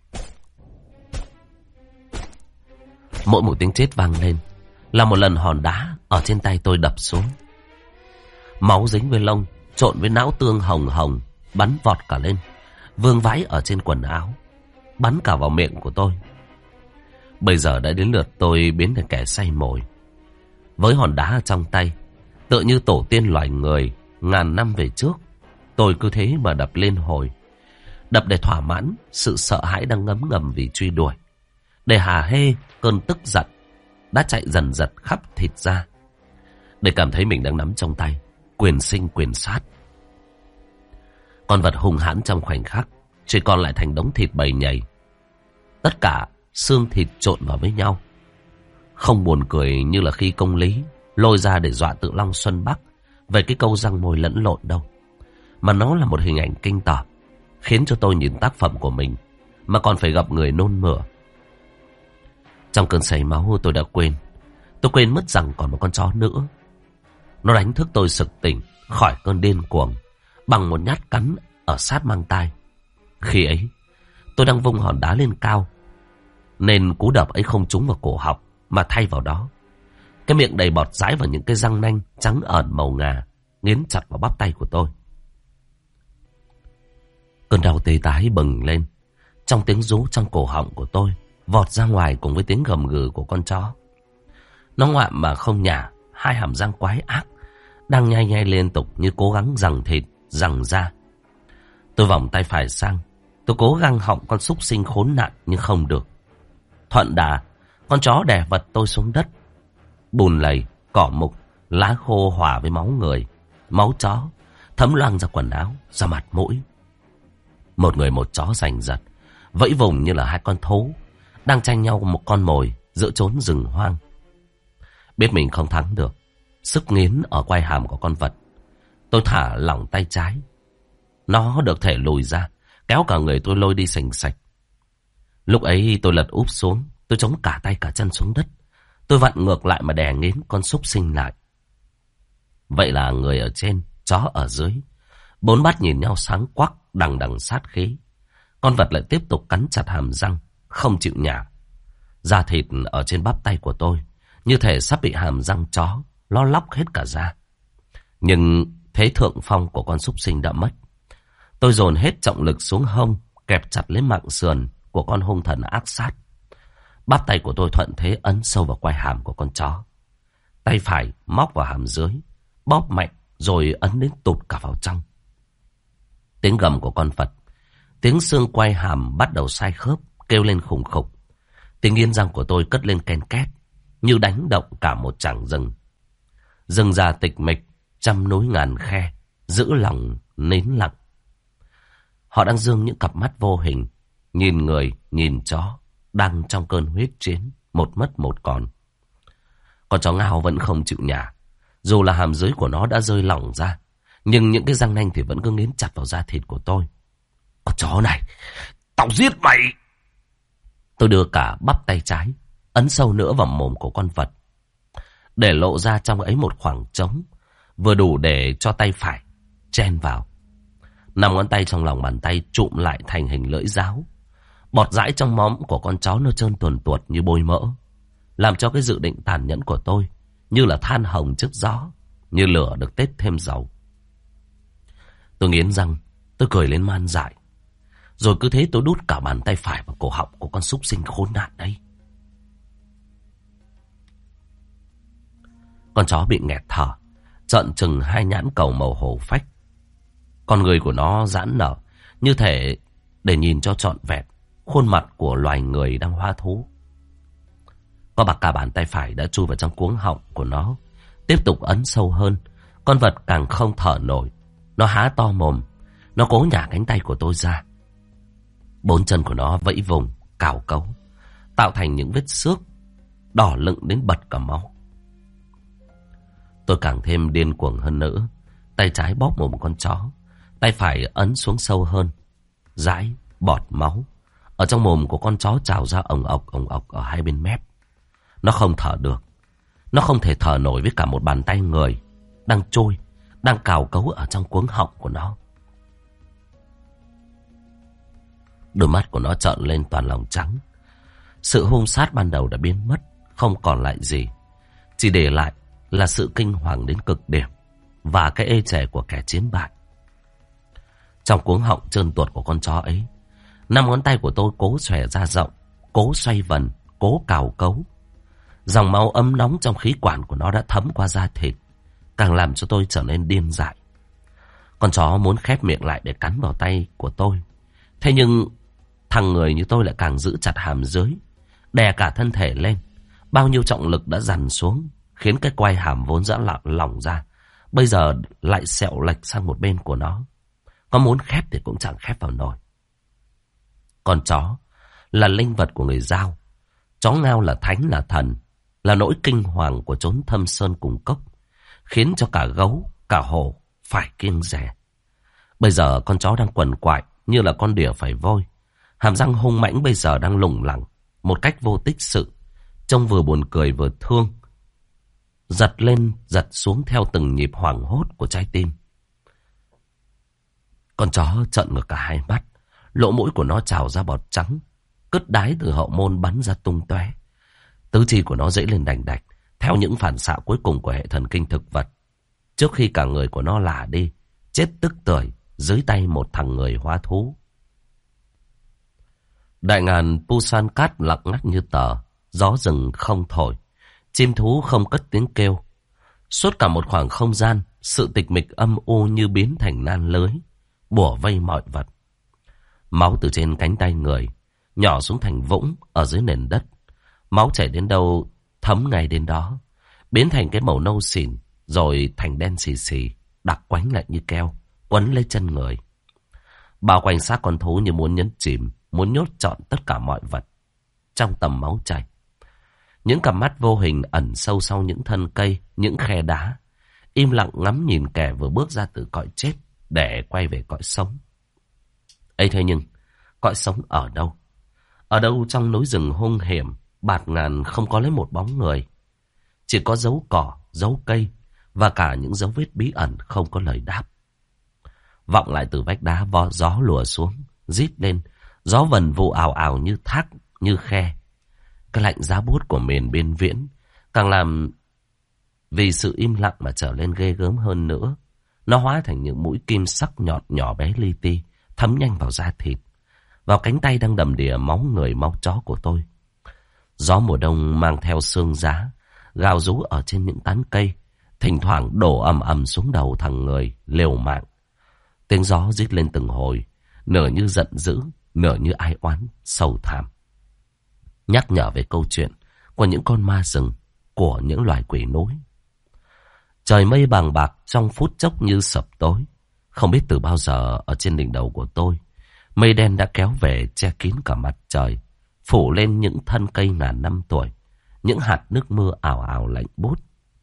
Mỗi một tiếng chết vang lên là một lần hòn đá ở trên tay tôi đập xuống. Máu dính với lông, trộn với não tương hồng hồng, bắn vọt cả lên, vương vãi ở trên quần áo, bắn cả vào miệng của tôi. Bây giờ đã đến lượt tôi biến thành kẻ say mồi. Với hòn đá trong tay, tựa như tổ tiên loài người ngàn năm về trước, tôi cứ thế mà đập lên hồi. Đập để thỏa mãn sự sợ hãi đang ngấm ngầm vì truy đuổi, để hà hê cơn tức giận đã chạy dần dật khắp thịt ra. để cảm thấy mình đang nắm trong tay quyền sinh quyền sát. Con vật hung hãn trong khoảnh khắc chỉ còn lại thành đống thịt bầy nhầy. Tất cả xương thịt trộn vào với nhau. Không buồn cười như là khi công lý lôi ra để dọa Tự Long Xuân Bắc về cái câu răng môi lẫn lộn đâu. Mà nó là một hình ảnh kinh tởm, khiến cho tôi nhìn tác phẩm của mình mà còn phải gặp người nôn mửa. Trong cơn say máu tôi đã quên. Tôi quên mất rằng còn một con chó nữa. Nó đánh thức tôi sực tỉnh khỏi cơn điên cuồng bằng một nhát cắn ở sát mang tai. Khi ấy tôi đang vung hòn đá lên cao, nên cú đập ấy không trúng vào cổ họng, mà thay vào đó cái miệng đầy bọt dãi vào những cái răng nanh trắng ẩn màu ngà nghiến chặt vào bắp tay của tôi. Cơn đau tê tái bừng lên trong tiếng rú trong cổ họng của tôi, vọt ra ngoài cùng với tiếng gầm gừ của con chó. Nó ngoạm mà không nhả, hai hàm răng quái ác đang nhai nhai liên tục như cố gắng giằng thịt, giằng da. Tôi vòng tay phải sang, tôi cố gắng họng con súc sinh khốn nạn nhưng không được. Thuận đà, con chó đè vật tôi xuống đất. Bùn lầy, cỏ mục, lá khô hòa với máu người, máu chó thấm loang ra quần áo, ra mặt mũi. Một người một chó giành giật, vẫy vùng như là hai con thú đang tranh nhau một con mồi giữa chốn rừng hoang. Biết mình không thắng được, sức nghiến ở quai hàm của con vật, tôi thả lỏng tay trái. Nó được thể lùi ra, kéo cả người tôi lôi đi sành sạch. Lúc ấy tôi lật úp xuống, tôi chống cả tay cả chân xuống đất. Tôi vặn ngược lại mà đè nghiến con súc sinh lại. Vậy là người ở trên, chó ở dưới, bốn mắt nhìn nhau sáng quắc, đằng đằng sát khí. Con vật lại tiếp tục cắn chặt hàm răng, không chịu nhả. Da thịt ở trên bắp tay của tôi như thể sắp bị hàm răng chó nó lóc hết cả da. Nhưng thế thượng phong của con súc sinh đã mất. Tôi dồn hết trọng lực xuống hông, kẹp chặt lấy mạng sườn của con hung thần ác sát. Bắp tay của tôi thuận thế ấn sâu vào quai hàm của con chó. Tay phải móc vào hàm dưới, bóp mạnh rồi ấn đến tụt cả vào trong. Tiếng gầm của con vật, tiếng xương quai hàm bắt đầu sai khớp, kêu lên khủng khục. Tiếng nghiến răng của tôi cất lên ken két, như đánh động cả một trảng rừng. Rừng già tịch mịch, trăm núi ngàn khe, giữ lòng nín lặng. Họ đang giương những cặp mắt vô hình, nhìn người, nhìn chó, đang trong cơn huyết chiến, một mất một còn. Con chó ngao vẫn không chịu nhả, dù là hàm dưới của nó đã rơi lỏng ra, nhưng những cái răng nanh thì vẫn cứ nghiến chặt vào da thịt của tôi. Con chó này, tao giết mày! Tôi đưa cả bắp tay trái, ấn sâu nữa vào mồm của con vật, để lộ ra trong ấy một khoảng trống, vừa đủ để cho tay phải chen vào. 5 ngón tay trong lòng bàn tay trụm lại thành hình lưỡi giáo. Bọt dãi trong móm của con chó nó trơn tuồn tuột như bôi mỡ, làm cho cái dự định tàn nhẫn của tôi như là than hồng trước gió, như lửa được tết thêm dầu. Tôi nghiến răng, tôi cười lên man dại. Rồi cứ thế tôi đút cả bàn tay phải vào cổ họng của con súc sinh khốn nạn đấy. Con chó bị nghẹt thở, trợn trừng hai nhãn cầu màu hổ phách. Con người của nó giãn nở, như thể để nhìn cho trọn vẹn khuôn mặt của loài người đang hóa thú. Có bạc cả bàn tay phải đã chui vào trong cuống họng của nó, tiếp tục ấn sâu hơn. Con vật càng không thở nổi, nó há to mồm, nó cố nhả cánh tay của tôi ra. 4 chân của nó vẫy vùng, cào cấu, tạo thành những vết xước đỏ lựng đến bật cả máu. Tôi càng thêm điên cuồng hơn nữa. Tay trái bóp mồm một con chó, tay phải ấn xuống sâu hơn. Dãi, bọt máu ở trong mồm của con chó trào ra ồng ọc ở hai bên mép. Nó không thở được. Nó không thể thở nổi với cả một bàn tay người đang trôi, đang cào cấu ở trong cuống họng của nó. Đôi mắt của nó trợn lên toàn lòng trắng. Sự hung sát ban đầu đã biến mất, không còn lại gì. Chỉ để lại là sự kinh hoàng đến cực điểm và cái ê chề của kẻ chiến bại. Trong cuống họng trơn tuột của con chó ấy, 5 ngón tay của tôi cố xòe ra rộng, cố xoay vần, cố cào cấu. Dòng máu ấm nóng trong khí quản của nó đã thấm qua da thịt, càng làm cho tôi trở nên điên dại. Con chó muốn khép miệng lại để cắn vào tay của tôi. Thế nhưng thằng người như tôi lại càng giữ chặt hàm dưới, đè cả thân thể lên. Bao nhiêu trọng lực đã dằn xuống, khiến cái quai hàm vốn dã lỏng ra, bây giờ lại sẹo lệch sang một bên của nó. Có muốn khép thì cũng chẳng khép vào nổi. Con chó là linh vật của người Dao. Chó ngao là thánh là thần, là nỗi kinh hoàng của chốn thâm sơn cùng cốc, khiến cho cả gấu, cả hổ phải kiêng dè. Bây giờ con chó đang quằn quại như là con đỉa phải vôi. Hàm răng hung mãnh bây giờ đang lủng lẳng một cách vô tích sự, trông vừa buồn cười vừa thương. Giật lên giật xuống theo từng nhịp hoảng hốt của trái tim. Con chó trợn ngược cả hai mắt, lỗ mũi của nó trào ra bọt trắng, cứt đái từ hậu môn bắn ra tung tóe. Tứ chi của nó dãy lên đành đạch theo những phản xạ cuối cùng của hệ thần kinh thực vật, trước khi cả người của nó lả đi, chết tức tưởi dưới tay một thằng người hóa thú. Đại ngàn Busan cát lặng ngắt như tờ, gió rừng không thổi, chim thú không cất tiếng kêu. Suốt cả một khoảng không gian, sự tịch mịch âm u như biến thành nan lưới, bủa vây mọi vật. Máu từ trên cánh tay người nhỏ xuống thành vũng ở dưới nền đất. Máu chảy đến đâu thấm ngay đến đó, biến thành cái màu nâu xỉn, rồi thành đen xì xì, đặc quánh lại như keo, quấn lấy chân người. Bao quanh xác con thú như muốn nhấn chìm, muốn nhốt trọn tất cả mọi vật trong tầm máu chảy. Những cặp mắt vô hình ẩn sâu sau những thân cây, những khe đá, im lặng ngắm nhìn kẻ vừa bước ra từ cõi chết để quay về cõi sống. Ấy thế nhưng, cõi sống ở đâu? Ở đâu trong núi rừng hung hiểm, bạt ngàn không có lấy một bóng người. Chỉ có dấu cỏ, dấu cây và cả những dấu vết bí ẩn không có lời đáp. Vọng lại từ vách đá, gió lùa xuống, rít lên, gió vần vụ ào ào như thác, như khe. Cái lạnh giá buốt của miền biên viễn càng làm vì sự im lặng mà trở lên ghê gớm hơn nữa. Nó hóa thành những mũi kim sắc nhọn nhỏ bé li ti, thấm nhanh vào da thịt, vào cánh tay đang đầm đìa máu người máu chó của tôi. Gió mùa đông mang theo sương giá, gào rú ở trên những tán cây, thỉnh thoảng đổ ầm ầm xuống đầu thằng người liều mạng. Tiếng gió rít lên từng hồi, nửa như giận dữ, nửa như ai oán sầu thảm, nhắc nhở về câu chuyện của những con ma rừng, của những loài quỷ núi. Trời mây bàng bạc trong phút chốc như sập tối. Không biết từ bao giờ ở trên đỉnh đầu của tôi, mây đen đã kéo về che kín cả mặt trời, phủ lên những thân cây ngàn năm tuổi, những hạt nước mưa ảo ảo lạnh buốt.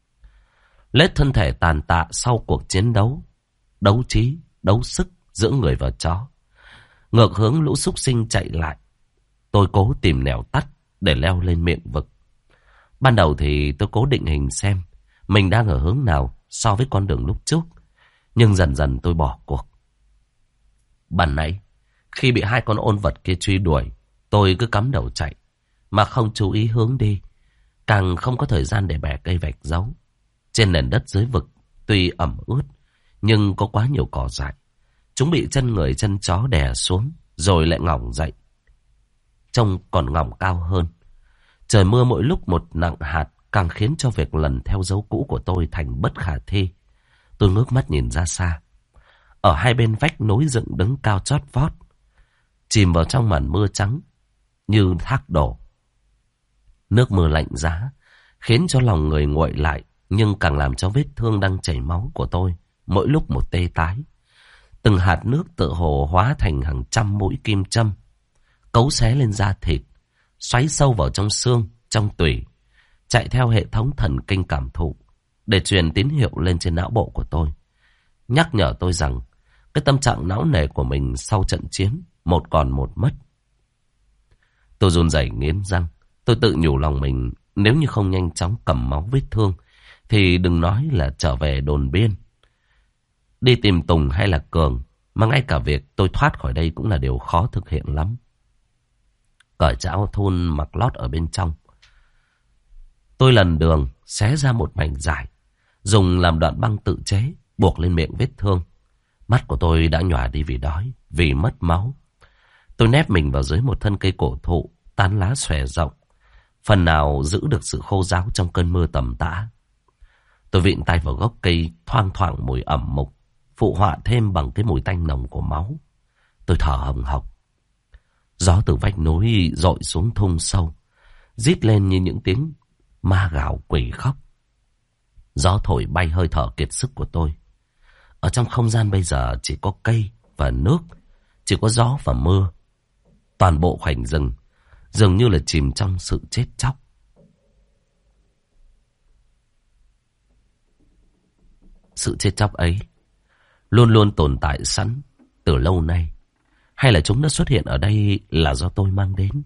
Lết thân thể tàn tạ sau cuộc chiến đấu, đấu trí, đấu sức giữa người và chó. Ngược hướng lũ súc sinh chạy lại, tôi cố tìm nẻo tắt để leo lên miệng vực. Ban đầu thì tôi cố định hình xem mình đang ở hướng nào so với con đường lúc trước, nhưng dần dần tôi bỏ cuộc. Ban nãy, khi bị hai con ôn vật kia truy đuổi, tôi cứ cắm đầu chạy, mà không chú ý hướng đi, càng không có thời gian để bẻ cây vạch dấu. Trên nền đất dưới vực, tuy ẩm ướt, nhưng có quá nhiều cỏ dại. Chúng bị chân người chân chó đè xuống, rồi lại ngỏng dậy, trông còn ngỏng cao hơn. Trời mưa mỗi lúc một nặng hạt, càng khiến cho việc lần theo dấu cũ của tôi thành bất khả thi. Tôi ngước mắt nhìn ra xa. Ở hai bên vách núi dựng đứng cao chót vót, chìm vào trong màn mưa trắng như thác đổ. Nước mưa lạnh giá khiến cho lòng người nguội lại, nhưng càng làm cho vết thương đang chảy máu của tôi mỗi lúc một tê tái. Từng hạt nước tựa hồ hóa thành hàng trăm mũi kim châm, cấu xé lên da thịt, xoáy sâu vào trong xương, trong tủy, chạy theo hệ thống thần kinh cảm thụ để truyền tín hiệu lên trên não bộ của tôi, nhắc nhở tôi rằng cái tâm trạng não nề của mình sau trận chiến một còn một mất. Tôi run rẩy nghiến răng. Tôi tự nhủ lòng mình, nếu như không nhanh chóng cầm máu vết thương thì đừng nói là trở về đồn biên, đi tìm Tùng hay là Cường, mà ngay cả việc tôi thoát khỏi đây cũng là điều khó thực hiện lắm. Cởi áo thun mặc lót ở bên trong, tôi lần đường xé ra một mảnh dài, dùng làm đoạn băng tự chế buộc lên miệng vết thương. Mắt của tôi đã nhòa đi vì đói, vì mất máu. Tôi nép mình vào dưới một thân cây cổ thụ, tán lá xòe rộng, phần nào giữ được sự khô ráo trong cơn mưa tầm tã. Tôi vịn tay vào gốc cây, thoang thoảng mùi ẩm mục, phụ họa thêm bằng cái mùi tanh nồng của máu. Tôi thở hồng hộc. Gió từ vách núi dội xuống thung sâu, rít lên như những tiếng ma gào quỷ khóc. Gió thổi bay hơi thở kiệt sức của tôi. Ở trong không gian bây giờ chỉ có cây và nước, chỉ có gió và mưa. Toàn bộ khoảnh rừng dường như là chìm trong sự chết chóc. Sự chết chóc ấy luôn luôn tồn tại sẵn từ lâu nay, hay là chúng đã xuất hiện ở đây là do tôi mang đến?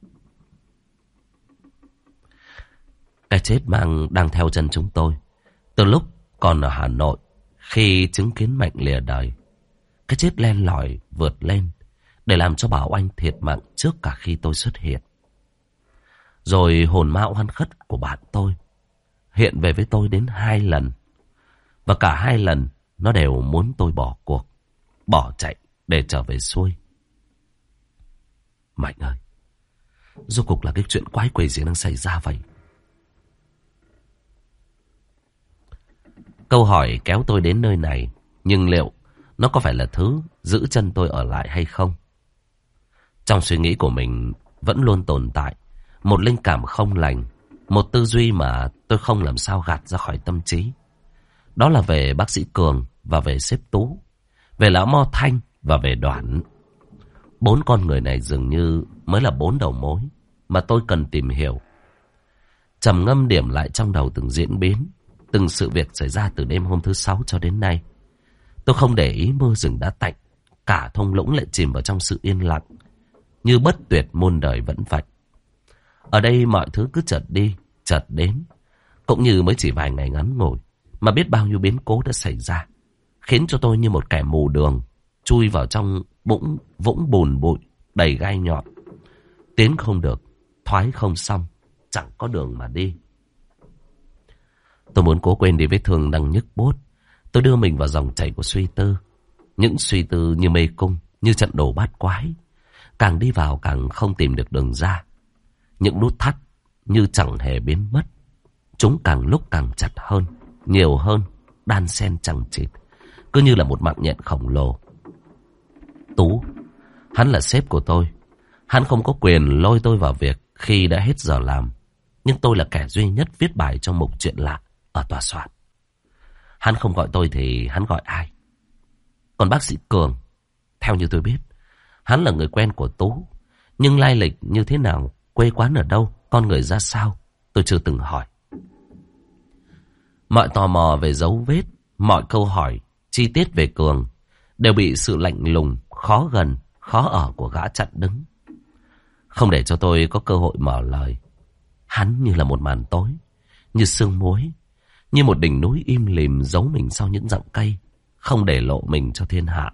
Cái chết đang theo chân chúng tôi từ lúc còn ở Hà Nội. Khi chứng kiến Mạnh lìa đời, cái chết len lỏi vượt lên để làm cho Bảo Anh thiệt mạng trước cả khi tôi xuất hiện. Rồi hồn ma oan khất của bạn tôi hiện về với tôi đến 2 lần. Và cả 2 lần nó đều muốn tôi bỏ cuộc, bỏ chạy để trở về xuôi. Mạnh ơi, rốt cuộc là cái chuyện quái quỷ gì đang xảy ra vậy? Câu hỏi kéo tôi đến nơi này, nhưng liệu nó có phải là thứ giữ chân tôi ở lại hay không? Trong suy nghĩ của mình vẫn luôn tồn tại một linh cảm không lành, một tư duy mà tôi không làm sao gạt ra khỏi tâm trí. Đó là về bác sĩ Cường và về sếp Tú, về lão Mo Thanh và về Đoản. 4 con người này dường như mới là 4 đầu mối mà tôi cần tìm hiểu. Trầm ngâm điểm lại trong đầu từng diễn biến, từng sự việc xảy ra từ đêm hôm thứ 6 cho đến nay. Tôi không để ý mưa rừng đã tạnh, cả thung lũng lại chìm vào trong sự yên lặng, như bất tuyệt muôn đời vẫn vậy. Ở đây mọi thứ cứ chợt đi, chợt đến, cũng như mới chỉ vài ngày ngắn ngủi mà biết bao nhiêu biến cố đã xảy ra, khiến cho tôi như một kẻ mù đường chui vào trong vũng bùn bụi đầy gai nhọn. Tiến không được, thoái không xong, chẳng có đường mà đi. Tôi muốn cố quên đi vết thương đang nhức buốt. Tôi đưa mình vào dòng chảy của suy tư. Những suy tư như mê cung, như trận đồ bát quái. Càng đi vào càng không tìm được đường ra. Những nút thắt như chẳng hề biến mất. Chúng càng lúc càng chặt hơn, nhiều hơn, đan xen chằng chịt, cứ như là một mạng nhện khổng lồ. Tú, hắn là sếp của tôi. Hắn không có quyền lôi tôi vào việc khi đã hết giờ làm. Nhưng tôi là kẻ duy nhất viết bài trong mục chuyện lạ ở tòa soạn. Hắn không gọi tôi thì hắn gọi ai? Còn bác sĩ Cường, theo như tôi biết, hắn là người quen của Tú. Nhưng lai lịch như thế nào, quê quán ở đâu, con người ra sao, tôi chưa từng hỏi. Mọi tò mò về dấu vết, mọi câu hỏi chi tiết về Cường đều bị sự lạnh lùng, khó gần, khó ở của gã chặn đứng, không để cho tôi có cơ hội mở lời. Hắn như là một màn tối, như sương muối, như một đỉnh núi im lìm giấu mình sau những rặng cây, không để lộ mình cho thiên hạ.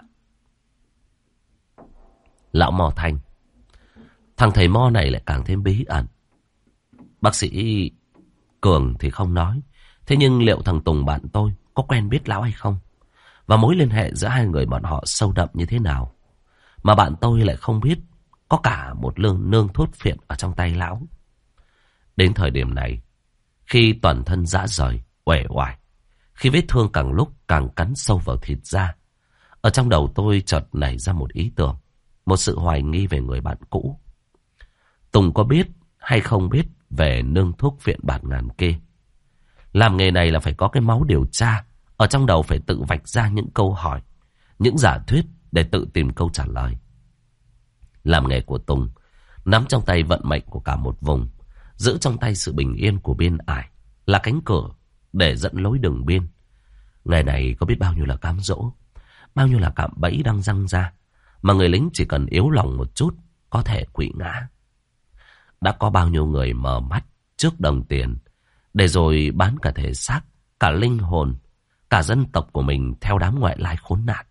Lão Mo Thanh, thằng thầy Mo này lại càng thêm bí ẩn. Bác sĩ Cường thì không nói, thế nhưng liệu thằng Tùng bạn tôi có quen biết lão hay không? Và mối liên hệ giữa hai người bọn họ sâu đậm như thế nào mà bạn tôi lại không biết có cả một nương thuốc phiện ở trong tay lão. Đến thời điểm này, khi toàn thân rã rời, uể oải, khi vết thương càng lúc càng cắn sâu vào thịt da, ở trong đầu tôi chợt nảy ra một ý tưởng, một sự hoài nghi về người bạn cũ. Tùng có biết hay không biết về nương thuốc phiện bạt ngàn kia? Làm nghề này là phải có cái máu điều tra, ở trong đầu phải tự vạch ra những câu hỏi, những giả thuyết để tự tìm câu trả lời. Làm nghề của Tùng, nắm trong tay vận mệnh của cả một vùng, giữ trong tay sự bình yên của biên ải, là cánh cửa để dẫn lối đường biên. Ngày này có biết bao nhiêu là cám dỗ, bao nhiêu là cạm bẫy đang răng ra, mà người lính chỉ cần yếu lòng một chút có thể quỵ ngã. Đã có bao nhiêu người mở mắt trước đồng tiền, để rồi bán cả thể xác, cả linh hồn, cả dân tộc của mình theo đám ngoại lai khốn nạn.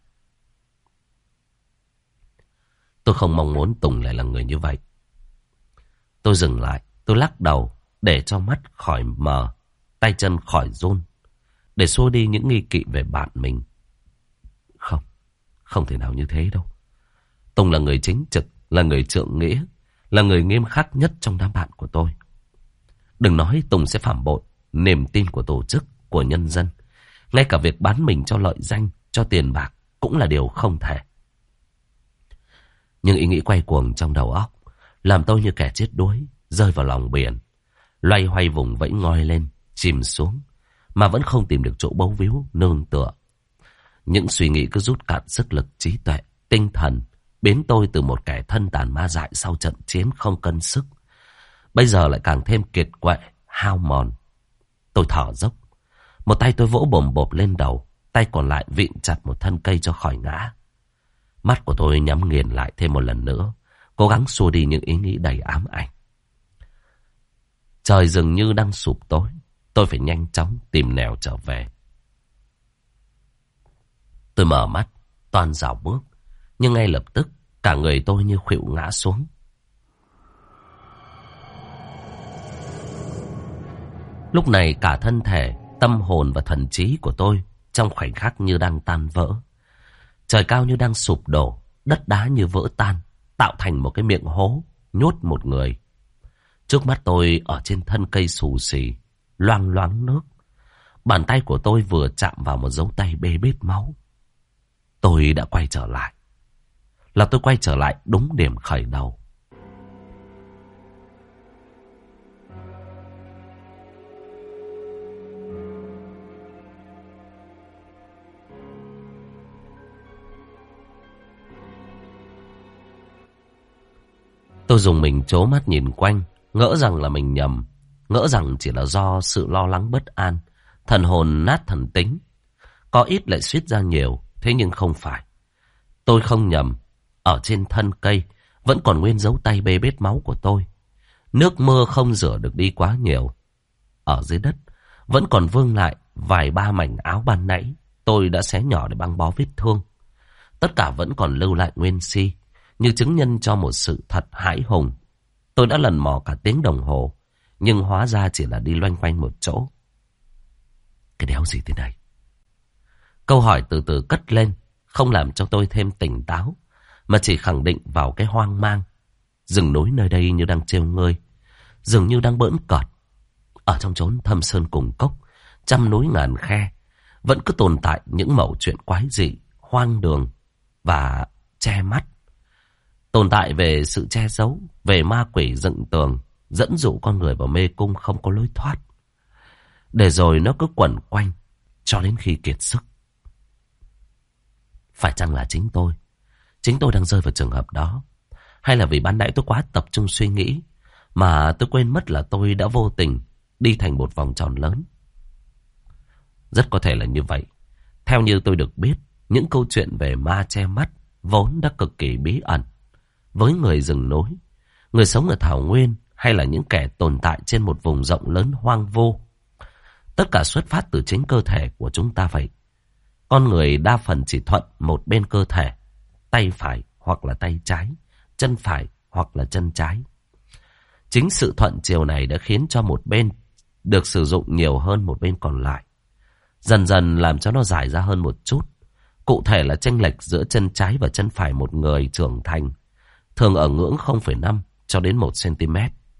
Tôi không mong muốn Tùng lại là người như vậy. Tôi dừng lại, tôi lắc đầu để cho mắt khỏi mờ, tay chân khỏi run, để xua đi những nghi kỵ về bạn mình. Không thể nào như thế đâu. Tùng là người chính trực, là người trượng nghĩa, là người nghiêm khắc nhất trong đám bạn của tôi. Đừng nói Tùng sẽ phản bội niềm tin của tổ chức, của nhân dân. Ngay cả việc bán mình cho lợi danh, cho tiền bạc cũng là điều không thể. Nhưng ý nghĩ quay cuồng trong đầu óc làm tôi như kẻ chết đuối rơi vào lòng biển, loay hoay vùng vẫy ngoi lên, chìm xuống, mà vẫn không tìm được chỗ bấu víu nương tựa. Những suy nghĩ cứ rút cạn sức lực, trí tuệ, tinh thần, biến tôi từ một kẻ thân tàn ma dại sau trận chiến không cân sức, bây giờ lại càng thêm kiệt quệ, hao mòn. Tôi thở dốc. Một tay tôi vỗ bồm bộp lên đầu, tay còn lại vịn chặt một thân cây cho khỏi ngã. Mắt của tôi nhắm nghiền lại thêm một lần nữa, cố gắng xua đi những ý nghĩ đầy ám ảnh. Trời dường như đang sụp tối, tôi phải nhanh chóng tìm nẻo trở về. Tôi mở mắt, toan dạo bước, nhưng ngay lập tức cả người tôi như khuỵu ngã xuống. Lúc này cả thân thể, tâm hồn và thần trí của tôi trong khoảnh khắc như đang tan vỡ. Trời cao như đang sụp đổ, đất đá như vỡ tan, tạo thành một cái miệng hố, nhốt một người. Trước mắt tôi ở trên thân cây xù xì, loang loáng nước. Bàn tay của tôi vừa chạm vào một dấu tay bê bết máu. Tôi đã quay trở lại. Là tôi quay trở lại đúng điểm khởi đầu. Tôi dùng mình trố mắt nhìn quanh, ngỡ rằng là mình nhầm, ngỡ rằng chỉ là do sự lo lắng bất an, thần hồn nát thần tính. Có ít lại suýt ra nhiều, thế nhưng không phải. Tôi không nhầm, ở trên thân cây vẫn còn nguyên dấu tay bê bết máu của tôi. Nước mưa không rửa được đi quá nhiều. Ở dưới đất vẫn còn vương lại vài ba mảnh áo ban nãy tôi đã xé nhỏ để băng bó vết thương. Tất cả vẫn còn lưu lại nguyên si, như chứng nhân cho một sự thật hãi hùng. Tôi đã lần mò cả tiếng đồng hồ, nhưng hóa ra chỉ là đi loanh quanh một chỗ. Cái đéo gì thế này? Câu hỏi từ từ cất lên, không làm cho tôi thêm tỉnh táo, mà chỉ khẳng định vào cái hoang mang. Rừng núi nơi đây như đang trêu ngơi, dường như đang bỡn cợt. Ở trong chốn thâm sơn cùng cốc, trăm núi ngàn khe, vẫn cứ tồn tại những mẩu chuyện quái dị, hoang đường và che mắt. Tồn tại về sự che giấu, về ma quỷ dựng tường, dẫn dụ con người vào mê cung không có lối thoát. Để rồi nó cứ quẩn quanh cho đến khi kiệt sức. Phải chăng là chính tôi đang rơi vào trường hợp đó? Hay là vì ban nãy tôi quá tập trung suy nghĩ mà tôi quên mất là tôi đã vô tình đi thành một vòng tròn lớn? Rất có thể là như vậy. Theo như tôi được biết, những câu chuyện về ma che mắt vốn đã cực kỳ bí ẩn. Với người rừng núi, người sống ở thảo nguyên, hay là những kẻ tồn tại trên một vùng rộng lớn hoang vô, tất cả xuất phát từ chính cơ thể của chúng ta vậy. Con người đa phần chỉ thuận một bên cơ thể, tay phải hoặc là tay trái, chân phải hoặc là chân trái. Chính sự thuận chiều này đã khiến cho một bên được sử dụng nhiều hơn một bên còn lại, dần dần làm cho nó giải ra hơn một chút. Cụ thể là chênh lệch giữa chân trái và chân phải một người trưởng thành thường ở ngưỡng 0,5 cho đến 1 cm.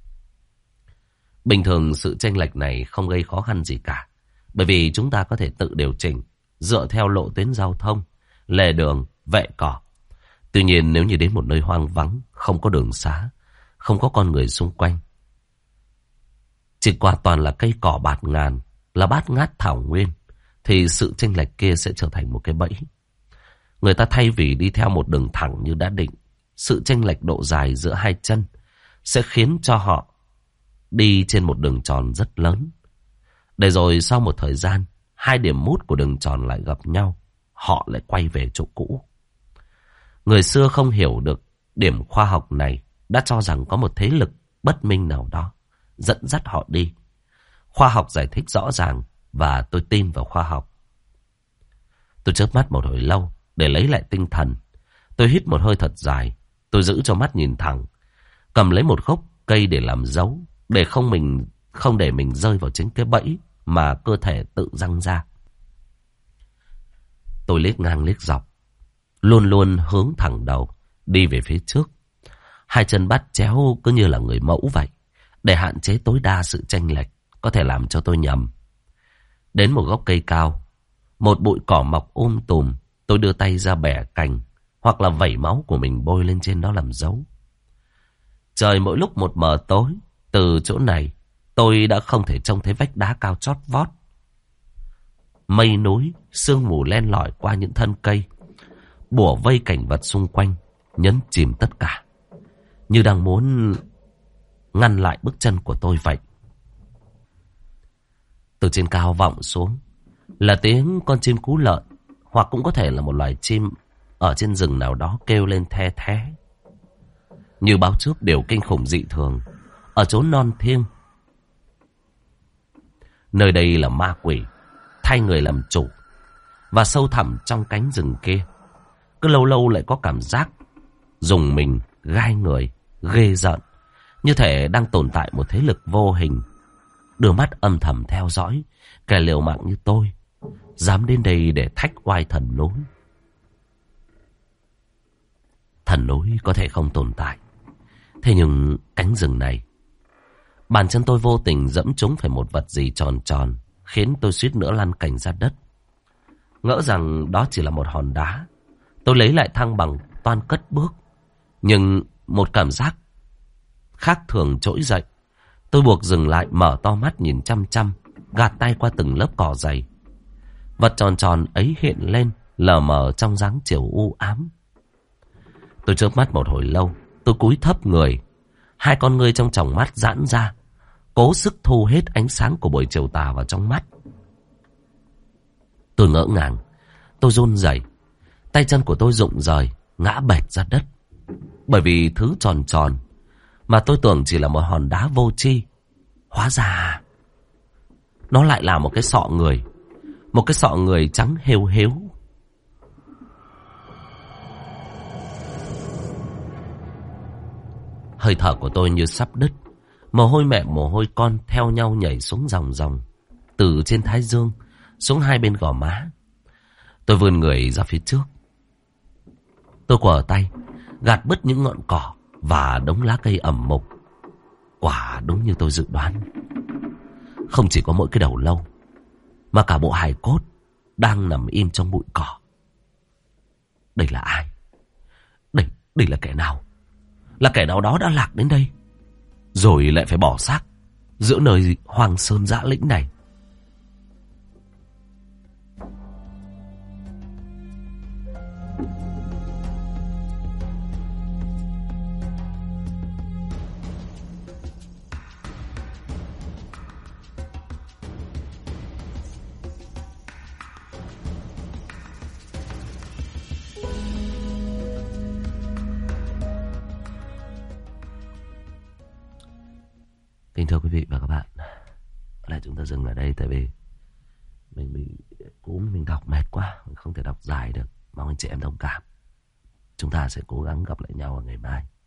Bình thường sự chênh lệch này không gây khó khăn gì cả, bởi vì chúng ta có thể tự điều chỉnh dựa theo lộ tuyến giao thông, lề đường, vệ cỏ. Tuy nhiên nếu như đến một nơi hoang vắng, không có đường xá, không có con người xung quanh, chỉ qua toàn là cây cỏ bạt ngàn, là bát ngát thảo nguyên, thì sự chênh lệch kia sẽ trở thành một cái bẫy. Người ta thay vì đi theo một đường thẳng như đã định, sự chênh lệch độ dài giữa hai chân sẽ khiến cho họ đi trên một đường tròn rất lớn. Để rồi sau một thời gian, hai điểm mút của đường tròn lại gặp nhau, họ lại quay về chỗ cũ. Người xưa không hiểu được điểm khoa học này, đã cho rằng có một thế lực bất minh nào đó dẫn dắt họ đi. Khoa học giải thích rõ ràng, và tôi tin vào khoa học. Tôi chớp mắt một hồi lâu để lấy lại tinh thần. Tôi hít một hơi thật dài. Tôi giữ cho mắt nhìn thẳng, cầm lấy một gốc cây để làm dấu, để không để mình rơi vào chính cái bẫy mà cơ thể tự răng ra. Tôi liếc ngang liếc dọc, luôn luôn hướng thẳng đầu, đi về phía trước. Hai chân bắt chéo cứ như là người mẫu vậy, để hạn chế tối đa sự chênh lệch có thể làm cho tôi nhầm. Đến một gốc cây cao, một bụi cỏ mọc tùm, tôi đưa tay ra bẻ cành, hoặc là vẩy máu của mình bôi lên trên đó làm dấu. Trời mỗi lúc một mờ tối, từ chỗ này tôi đã không thể trông thấy vách đá cao chót vót. Mây núi, sương mù len lỏi qua những thân cây, bủa vây cảnh vật xung quanh, nhấn chìm tất cả, như đang muốn ngăn lại bước chân của tôi vậy. Từ trên cao vọng xuống là tiếng con chim cú lợn, hoặc cũng có thể là một loài chim ở trên rừng nào đó kêu lên the thé. Như báo trước điều kinh khủng dị thường ở chốn non thiêng. Nơi đây là ma quỷ thay người làm chủ, và sâu thẳm trong cánh rừng kia, cứ lâu lâu lại có cảm giác rùng mình, gai người, ghê rợn, như thể đang tồn tại một thế lực vô hình, đưa mắt âm thầm theo dõi kẻ liều mạng như tôi dám đến đây để thách oai thần núi. Thần núi có thể không tồn tại, thế nhưng cánh rừng này, bàn chân tôi vô tình dẫm trúng phải một vật gì tròn tròn, khiến tôi suýt nữa lăn cành ra đất. Ngỡ rằng đó chỉ là một hòn đá, tôi lấy lại thăng bằng, toan cất bước, nhưng một cảm giác khác thường trỗi dậy. Tôi buộc dừng lại, mở to mắt nhìn chăm chăm, gạt tay qua từng lớp cỏ dày. Vật tròn tròn ấy hiện lên lờ mờ trong dáng chiều u ám. Tôi chớp mắt một hồi lâu, tôi cúi thấp người, hai con ngươi trong tròng mắt giãn ra, cố sức thu hết ánh sáng của buổi chiều tà vào trong mắt. Tôi ngỡ ngàng, tôi run rẩy, tay chân của tôi rụng rời, ngã bệt ra đất. Bởi vì thứ tròn tròn mà tôi tưởng chỉ là một hòn đá vô tri, hóa ra nó lại là một cái sọ người, một cái sọ người trắng hêu hếu. Hơi thở của tôi như sắp đứt, mồ hôi mẹ mồ hôi con theo nhau nhảy xuống ròng ròng, từ trên thái dương xuống hai bên gò má. Tôi vươn người ra phía trước, tôi quờ tay gạt bứt những ngọn cỏ và đống lá cây ẩm mục. Quả đúng như tôi dự đoán, không chỉ có mỗi cái đầu lâu, mà cả bộ hài cốt đang nằm im trong bụi cỏ. Đây là ai? Đây là kẻ nào? Là kẻ nào đó đã lạc đến đây, rồi lại phải bỏ xác giữa nơi hoang sơn dã lĩnh này. Kính thưa quý vị và các bạn, lại chúng ta dừng ở đây, tại vì mình bị cúm, mình đọc mệt quá, mình không thể đọc dài được. Mong anh chị em thông cảm. Chúng ta sẽ cố gắng gặp lại nhau ở ngày mai.